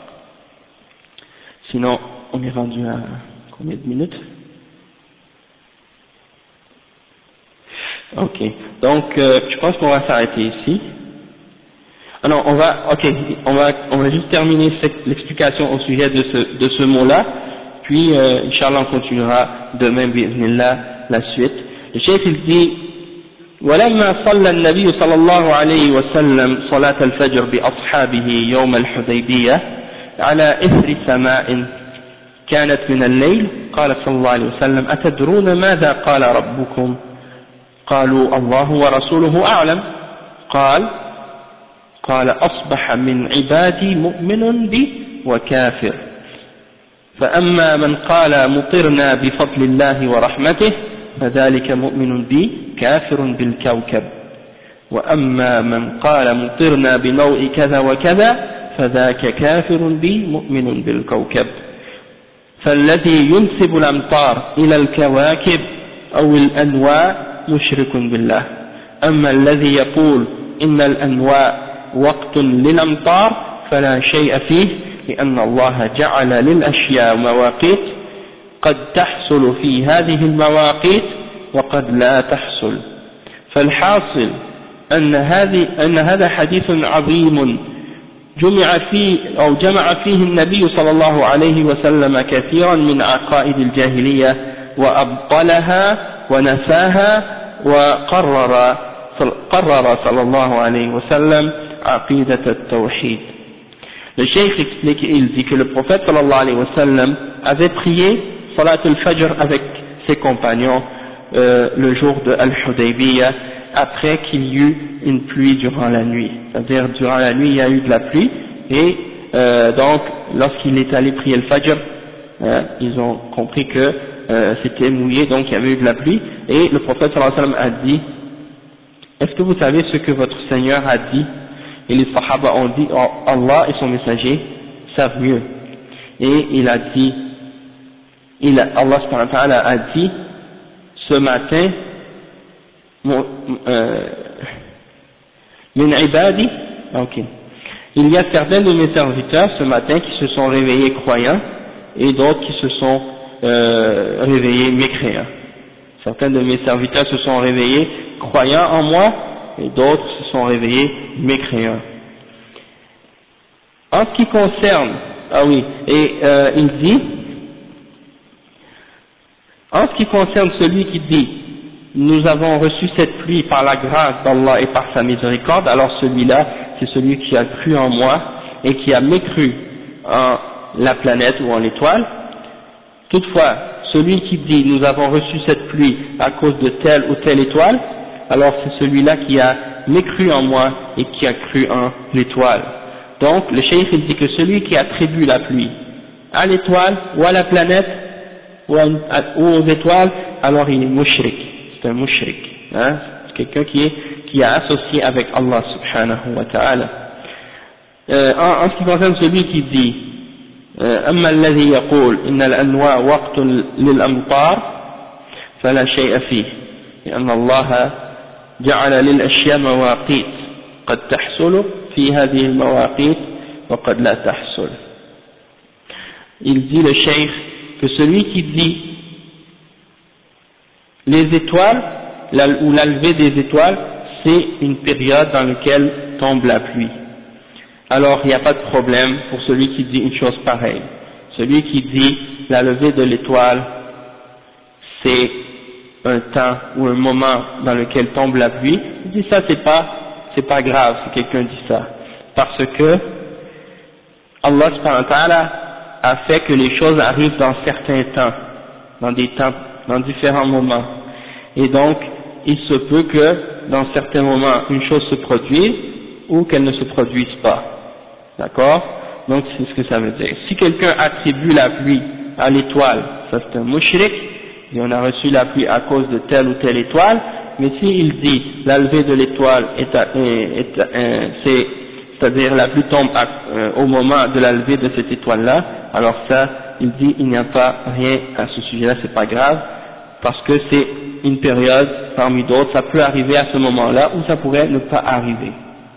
Sinon, on est rendu à combien de minutes? Ok, donc je pense qu'on va s'arrêter ici. Ah non, on va juste terminer l'explication au sujet de ce mot-là, puis Inch'Allah on continuera demain bi'idhnillah la suite. Le chef il dit ولما صلى النبي صلى الله عليه وسلم صلاة الفجر بأصحابه يوم الحديبية على إثر سماء كانت من الليل قال صلى الله عليه وسلم أتدرون ماذا قال ربكم؟ قالوا الله ورسوله أعلم. قال أصبح من عبادي مؤمن بي وكافر، فأما من قال مطرنا بفضل الله ورحمته فذلك مؤمن بي كافر بالكوكب، وأما من قال مطرنا بنوء كذا وكذا فذاك كافر بي مؤمن بالكوكب. فالذي ينسب الأمطار إلى الكواكب أو الأنواء مشرك بالله، أما الذي يقول إن الأنواء وقت للأمطار فلا شيء فيه، لأن الله جعل للأشياء مواقيت قد تحصل في هذه المواقيت وقد لا تحصل. فالحاصل أن هذا حديث عظيم جمع فيه النبي صلى الله عليه وسلم كثيرا من عقائد الجاهلية وأبطلها ونفاها، وقرر صلى الله عليه وسلم عقيدة التوحيد. Le cheikh explique, il dit que le prophète sallallahu alayhi wa sallam avait prié Salat al-Fajr avec ses compagnons le jour de Al-Hudaybiyah après qu'il y eut une pluie durant la nuit. C'est-à-dire durant la nuit il y a eu de la pluie et donc lorsqu'il est allé prier le Fajr, ils ont compris que c'était mouillé, donc il y avait eu de la pluie, et le prophète sallallahu alayhi wa sallam a dit: est-ce que vous savez ce que votre Seigneur a dit? Et les Sahaba ont dit: oh, Allah et son messager savent mieux. Et il a dit, Allah subhanahu wa ta'ala a dit ce matin: min ibadi, ok, il y a certains de mes serviteurs ce matin qui se sont réveillés croyants et d'autres qui se sont réveillés mécréants. Certains de mes serviteurs se sont réveillés croyants en moi et d'autres se sont réveillés mécréants. En ce qui concerne, il dit, en ce qui concerne celui qui dit: nous avons reçu cette pluie par la grâce d'Allah et par sa miséricorde, alors celui-là, c'est celui qui a cru en moi et qui a mécru en la planète ou en l'étoile. Toutefois, celui qui dit: nous avons reçu cette pluie à cause de telle ou telle étoile, alors c'est celui-là qui a mécru en moi et qui a cru en l'étoile. Donc le cheikh il dit que celui qui attribue la pluie à l'étoile ou à la planète ou aux étoiles, alors il est mushrik, c'est un mushrik, hein? C'est quelqu'un qui a associé avec Allah subhanahu wa ta'ala. En ce qui concerne celui qui dit: أما الذي يقول إن الأنواع وقت للأمطار فلا شيء فيه لأن الله جعل للأشياء مواقيت قد تحصل في هذه المواقيت وقد لا تحصل. Il dit le cheikh que celui qui dit les étoiles ou la levée des étoiles c'est une période dans laquelle tombe la pluie, alors il n'y a pas de problème pour celui qui dit une chose pareille. Celui qui dit la levée de l'étoile c'est un temps ou un moment dans lequel tombe la pluie, il dit ça c'est pas grave si quelqu'un dit ça, parce que Allah subhanahu wa ta'ala a fait que les choses arrivent dans certains temps, dans différents moments, et donc il se peut que dans certains moments une chose se produise ou qu'elle ne se produise pas, d'accord? Donc c'est ce que ça veut dire. Si quelqu'un attribue la pluie à l'étoile, ça c'est un mushrik, et on a reçu la pluie à cause de telle ou telle étoile, mais s'il dit la levée de l'étoile c'est-à-dire la pluie tombe au moment de la levée de cette étoile-là, alors ça, il dit il n'y a pas rien à ce sujet-là, c'est pas grave, parce que c'est une période parmi d'autres, ça peut arriver à ce moment-là ou ça pourrait ne pas arriver.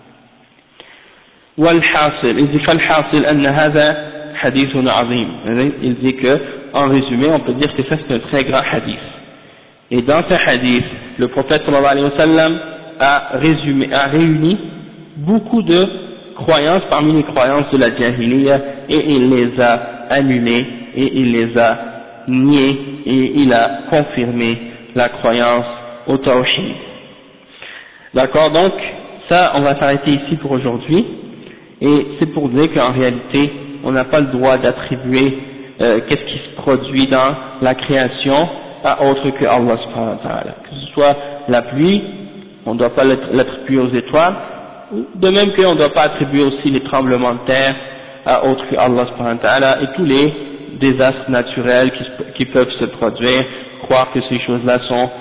والحاصل il dit فالحاصل أن هذا حديث عظيم, il dit que en résumé on peut dire que ça c'est un très grand hadith, et dans ce hadith le prophète sallallahu alayhi wa sallam a réuni beaucoup de croyances parmi les croyances de la Jahiliya, et il les a annulées et il les a niées et il a confirmé la croyance au Tawhid. D'accord, donc ça on va s'arrêter ici pour aujourd'hui, et c'est pour dire qu'en réalité on n'a pas le droit d'attribuer qu'est-ce qui se produit dans la création à autre que Allah subhanahu wa ta'ala, que ce soit la pluie, on ne doit pas l'attribuer aux étoiles, de même qu'on ne doit pas attribuer aussi les tremblements de terre à autre que Allah subhanahu wa ta'ala, et tous les désastres naturels qui peuvent se produire, croire que ces choses-là sont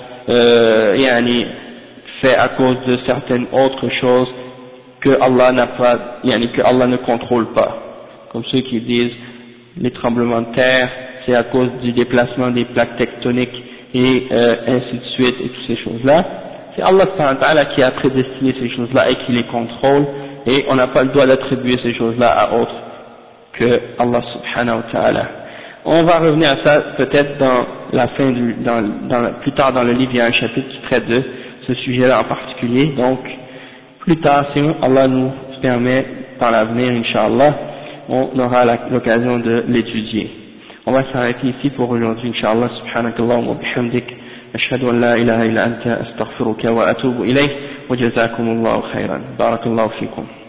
faits à cause de certaines autres choses que Allah n'a pas, que Allah ne contrôle pas, comme ceux qui disent les tremblements de terre c'est à cause du déplacement des plaques tectoniques et ainsi de suite, et toutes ces choses-là. C'est Allah subhanahu wa ta'ala qui a prédestiné ces choses-là et qui les contrôle, et on n'a pas le droit d'attribuer ces choses-là à autre que Allah subhanahu wa ta'ala. On va revenir à ça peut-être dans la fin plus tard dans le livre, il y a un chapitre qui traite de ce sujet-là en particulier, donc plus tard, si Allah nous permet par l'avenir, Inch'Allah, on aura l'occasion de l'étudier. On va s'arrêter ici pour aujourd'hui, Inch'Allah, subhanakallahumma wa bihamdik, ashhadu an la ilaha illa anta astaghfiruka wa atubu ilayk, wa jazakumullahu khairan. Barakallahu fikum.